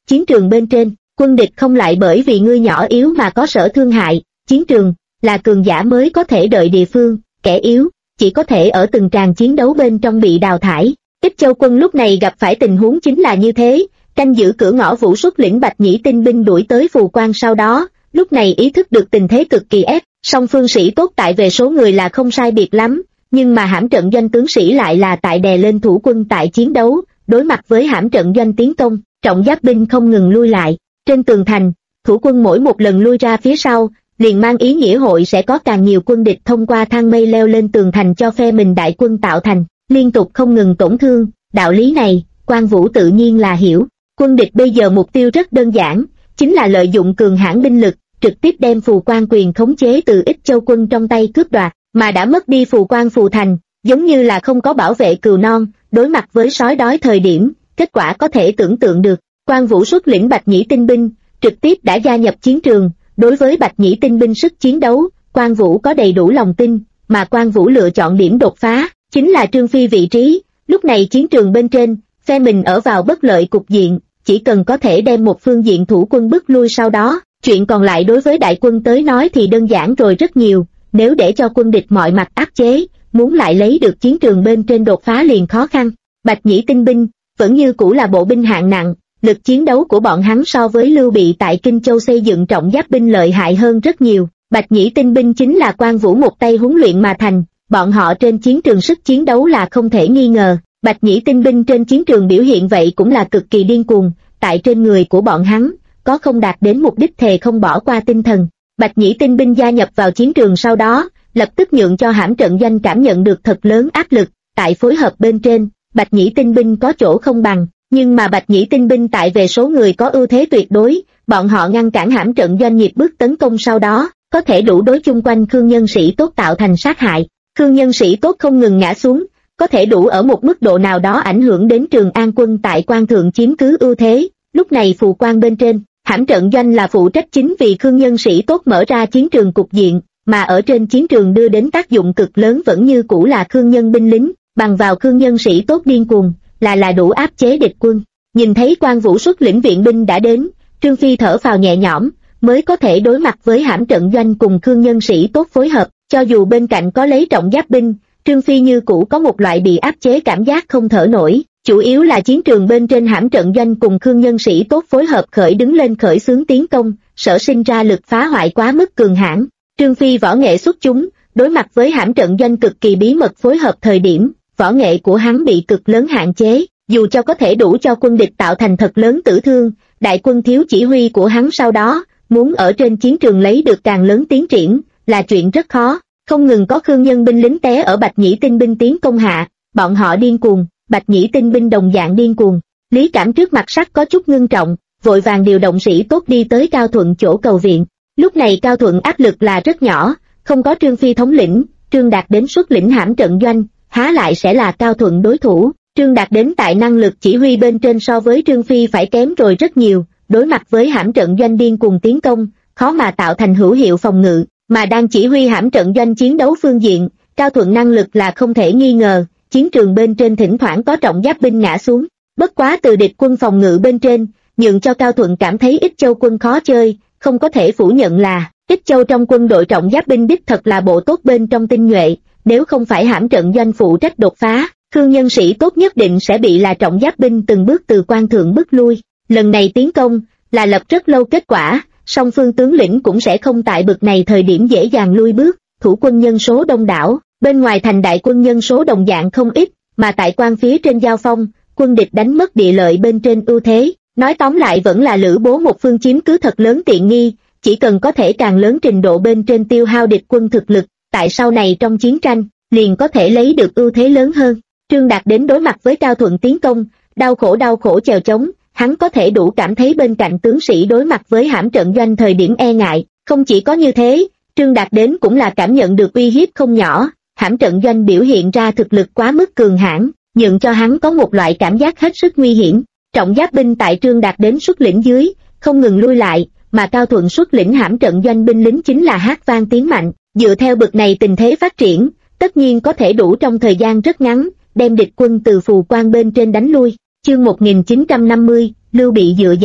chiến trường bên trên, quân địch không lại bởi vì ngươi nhỏ yếu mà có sở thương hại, chiến trường là cường giả mới có thể đợi địa phương, kẻ yếu chỉ có thể ở từng tràng chiến đấu bên trong bị đào thải. Ích Châu quân lúc này gặp phải tình huống chính là như thế, canh giữ cửa ngõ Vũ xuất lĩnh Bạch Nhĩ tinh binh đuổi tới phù quan sau đó, lúc này ý thức được tình thế cực kỳ ép, song phương sĩ tốt tại về số người là không sai biệt lắm, nhưng mà hãm trận doanh tướng sĩ lại là tại đè lên thủ quân tại chiến đấu, đối mặt với hãm trận doanh tiến công, trọng giáp binh không ngừng lui lại. Trên tường thành, thủ quân mỗi một lần lui ra phía sau, liền mang ý nghĩa hội sẽ có càng nhiều quân địch thông qua thang mây leo lên tường thành cho phe mình đại quân tạo thành, liên tục không ngừng tổn thương. Đạo lý này, Quan Vũ tự nhiên là hiểu. Quân địch bây giờ mục tiêu rất đơn giản, chính là lợi dụng cường hãn binh lực, trực tiếp đem phù quan quyền khống chế từ Ích Châu quân trong tay cướp đoạt, mà đã mất đi phù quan phù thành, giống như là không có bảo vệ cừu non, đối mặt với sói đói thời điểm, kết quả có thể tưởng tượng được. Quan Vũ xuất lĩnh Bạch Nhĩ tinh binh, trực tiếp đã gia nhập chiến trường, đối với Bạch Nhĩ tinh binh sức chiến đấu, Quan Vũ có đầy đủ lòng tin, mà Quan Vũ lựa chọn điểm đột phá, chính là Trương Phi vị trí. Lúc này chiến trường bên trên, phe mình ở vào bất lợi cục diện, chỉ cần có thể đem một phương diện thủ quân bức lui sau đó, chuyện còn lại đối với đại quân tới nói thì đơn giản rồi rất nhiều, nếu để cho quân địch mọi mặt áp chế, muốn lại lấy được chiến trường bên trên đột phá liền khó khăn. Bạch Nhĩ tinh binh, vẫn như cũ là bộ binh hạng nặng, lực chiến đấu của bọn hắn so với Lưu Bị tại Kinh Châu xây dựng trọng giáp binh lợi hại hơn rất nhiều. Bạch Nhĩ tinh binh chính là Quan Vũ một tay huấn luyện mà thành, bọn họ trên chiến trường sức chiến đấu là không thể nghi ngờ. Bạch Nhĩ tinh binh trên chiến trường biểu hiện vậy cũng là cực kỳ điên cuồng, tại trên người của bọn hắn, có không đạt đến mục đích thề không bỏ qua tinh thần. Bạch Nhĩ tinh binh gia nhập vào chiến trường sau đó, lập tức nhượng cho hãm trận doanh cảm nhận được thật lớn áp lực, tại phối hợp bên trên, Bạch Nhĩ tinh binh có chỗ không bằng, nhưng mà Bạch Nhĩ tinh binh tại về số người có ưu thế tuyệt đối, bọn họ ngăn cản hãm trận doanh nhịp bước tấn công sau đó, có thể đủ đối chung quanh Khương nhân sĩ tốt tạo thành sát hại. Khương nhân sĩ tốt không ngừng ngã xuống, có thể đủ ở một mức độ nào đó ảnh hưởng đến Trường An quân tại quan thượng chiếm cứ ưu thế. Lúc này phù quan bên trên, hãm trận doanh là phụ trách chính vì Khương nhân sĩ tốt mở ra chiến trường cục diện, mà ở trên chiến trường đưa đến tác dụng cực lớn vẫn như cũ là Khương nhân binh lính, bằng vào Khương nhân sĩ tốt điên cuồng, là đủ áp chế địch quân. Nhìn thấy Quan Vũ xuất lĩnh viện binh đã đến, Trương Phi thở phào nhẹ nhõm, mới có thể đối mặt với hãm trận doanh cùng Khương nhân sĩ tốt phối hợp, cho dù bên cạnh có lấy trọng giáp binh, Trương Phi như cũ có một loại bị áp chế cảm giác không thở nổi, chủ yếu là chiến trường bên trên hãm trận doanh cùng Khương nhân sĩ tốt phối hợp khởi xướng tiến công, sở sinh ra lực phá hoại quá mức cường hãn. Trương Phi võ nghệ xuất chúng, đối mặt với hãm trận doanh cực kỳ bí mật phối hợp thời điểm, võ nghệ của hắn bị cực lớn hạn chế, dù cho có thể đủ cho quân địch tạo thành thật lớn tử thương, đại quân thiếu chỉ huy của hắn sau đó, muốn ở trên chiến trường lấy được càng lớn tiến triển, là chuyện rất khó. Không ngừng có Khương nhân binh lính té ở Bạch Nhĩ tinh binh tiến công hạ, bọn họ điên cuồng, Bạch Nhĩ tinh binh đồng dạng điên cuồng. Lý Cảm trước mặt sắc có chút ngưng trọng, vội vàng điều động sĩ tốt đi tới Cao Thuận chỗ cầu viện. Lúc này Cao Thuận áp lực là rất nhỏ, không có Trương Phi thống lĩnh, Trương Đạt đến xuất lĩnh hãm trận doanh, há lại sẽ là Cao Thuận đối thủ. Trương Đạt đến tại năng lực chỉ huy bên trên so với Trương Phi phải kém rồi rất nhiều, đối mặt với hãm trận doanh điên cuồng tiến công, khó mà tạo thành hữu hiệu phòng ngự, mà đang chỉ huy hãm trận doanh chiến đấu phương diện, Cao Thuận năng lực là không thể nghi ngờ, chiến trường bên trên thỉnh thoảng có trọng giáp binh ngã xuống, bất quá từ địch quân phòng ngự bên trên, nhượng cho Cao Thuận cảm thấy Ích Châu quân khó chơi, không có thể phủ nhận là, Ích Châu trong quân đội trọng giáp binh đích thật là bộ tốt bên trong tinh nhuệ, nếu không phải hãm trận doanh phụ trách đột phá, Khương nhân sĩ tốt nhất định sẽ bị là trọng giáp binh từng bước từ quan thượng bức lui. Lần này tiến công, là lập rất lâu kết quả, song phương tướng lĩnh cũng sẽ không tại bực này thời điểm dễ dàng lui bước, thủ quân nhân số đông đảo, bên ngoài thành đại quân nhân số đồng dạng không ít, mà tại quan phía trên giao phong, quân địch đánh mất địa lợi bên trên ưu thế, nói tóm lại vẫn là Lữ Bố một phương chiếm cứ thật lớn tiện nghi, chỉ cần có thể càng lớn trình độ bên trên tiêu hao địch quân thực lực, tại sau này trong chiến tranh, liền có thể lấy được ưu thế lớn hơn. Trương Đạt đến đối mặt với Cao Thuận tiến công, đau khổ chèo chống, hắn có thể đủ cảm thấy bên cạnh tướng sĩ đối mặt với hãm trận doanh thời điểm e ngại, không chỉ có như thế, Trương Đạt đến cũng là cảm nhận được uy hiếp không nhỏ, hãm trận doanh biểu hiện ra thực lực quá mức cường hãn, nhượng cho hắn có một loại cảm giác hết sức nguy hiểm. Trọng giáp binh tại Trương Đạt đến xuất lĩnh dưới, không ngừng lui lại, mà Cao Thuận xuất lĩnh hãm trận doanh binh lính chính là hát vang tiến mạnh, dựa theo bực này tình thế phát triển, tất nhiên có thể đủ trong thời gian rất ngắn, đem địch quân từ phù quan bên trên đánh lui. Chương 1950, Lưu Bị dựa dẫm.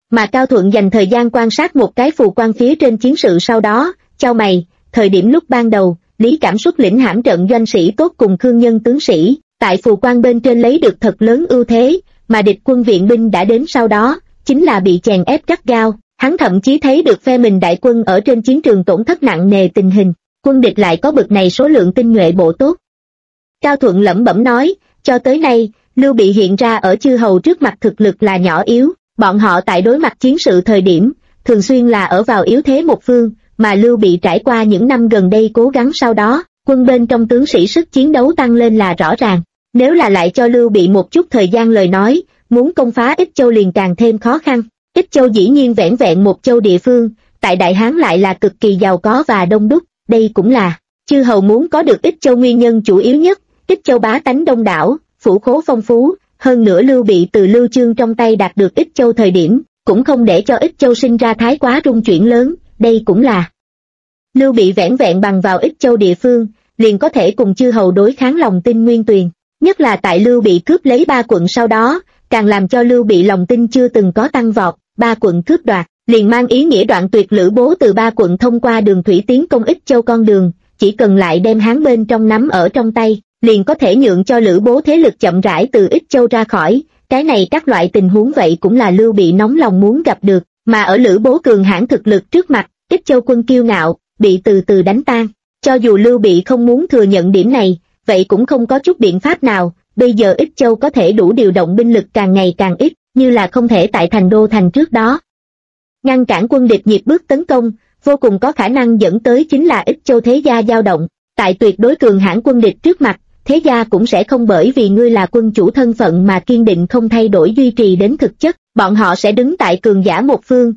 Mà Cao Thuận dành thời gian quan sát một cái phù quan phía trên chiến sự sau đó, chau mày, thời điểm lúc ban đầu, Lý Cảm xuất lĩnh hãm trận doanh sĩ tốt cùng Khương Nhân tướng sĩ, tại phù quan bên trên lấy được thật lớn ưu thế, mà địch quân viện binh đã đến sau đó, chính là bị chèn ép gắt gao, hắn thậm chí thấy được phe mình đại quân ở trên chiến trường tổn thất nặng nề tình hình, quân địch lại có bực này số lượng tinh nhuệ bộ tốt. Cao Thuận lẩm bẩm nói, cho tới nay, Lưu Bị hiện ra ở chư hầu trước mặt thực lực là nhỏ yếu, bọn họ tại đối mặt chiến sự thời điểm, thường xuyên là ở vào yếu thế một phương, mà Lưu Bị trải qua những năm gần đây cố gắng sau đó, quân bên trong tướng sĩ sức chiến đấu tăng lên là rõ ràng. Nếu là lại cho Lưu Bị một chút thời gian lời nói, muốn công phá Ích Châu liền càng thêm khó khăn. Ích Châu dĩ nhiên vẻn vẹn một châu địa phương, tại Đại Hán lại là cực kỳ giàu có và đông đúc, đây cũng là chư hầu muốn có được Ích Châu nguyên nhân chủ yếu nhất. Ích Châu bá tánh đông đảo, phủ khố phong phú, hơn nữa Lưu Bị từ Lưu Chương trong tay đạt được Ích Châu thời điểm, cũng không để cho Ích Châu sinh ra thái quá rung chuyển lớn, đây cũng là Lưu Bị vẻn vẹn bằng vào Ích Châu địa phương, liền có thể cùng chư hầu đối kháng lòng tin Nguyên Tuyền. Nhất là tại Lưu Bị cướp lấy 3 quận sau đó, càng làm cho Lưu Bị lòng tin chưa từng có tăng vọt. 3 quận cướp đoạt, liền mang ý nghĩa đoạn tuyệt Lữ Bố từ 3 quận thông qua đường thủy tiến công Ích Châu con đường, chỉ cần lại đem Hán bên trong nắm ở trong tay, liền có thể nhượng cho Lữ Bố thế lực chậm rãi từ Ích Châu ra khỏi. Cái này các loại tình huống vậy cũng là Lưu Bị nóng lòng muốn gặp được, mà ở Lữ Bố cường hãn thực lực trước mặt, Ích Châu quân kiêu ngạo, bị từ từ đánh tan. Cho dù Lưu Bị không muốn thừa nhận điểm này, vậy cũng không có chút biện pháp nào, bây giờ Ích Châu có thể đủ điều động binh lực càng ngày càng ít, như là không thể tại thành đô thành trước đó ngăn cản quân địch nhịp bước tấn công, vô cùng có khả năng dẫn tới chính là Ích Châu thế gia dao động. Tại tuyệt đối cường hãn quân địch trước mặt, thế gia cũng sẽ không bởi vì ngươi là quân chủ thân phận mà kiên định không thay đổi duy trì đến thực chất, bọn họ sẽ đứng tại cường giả một phương,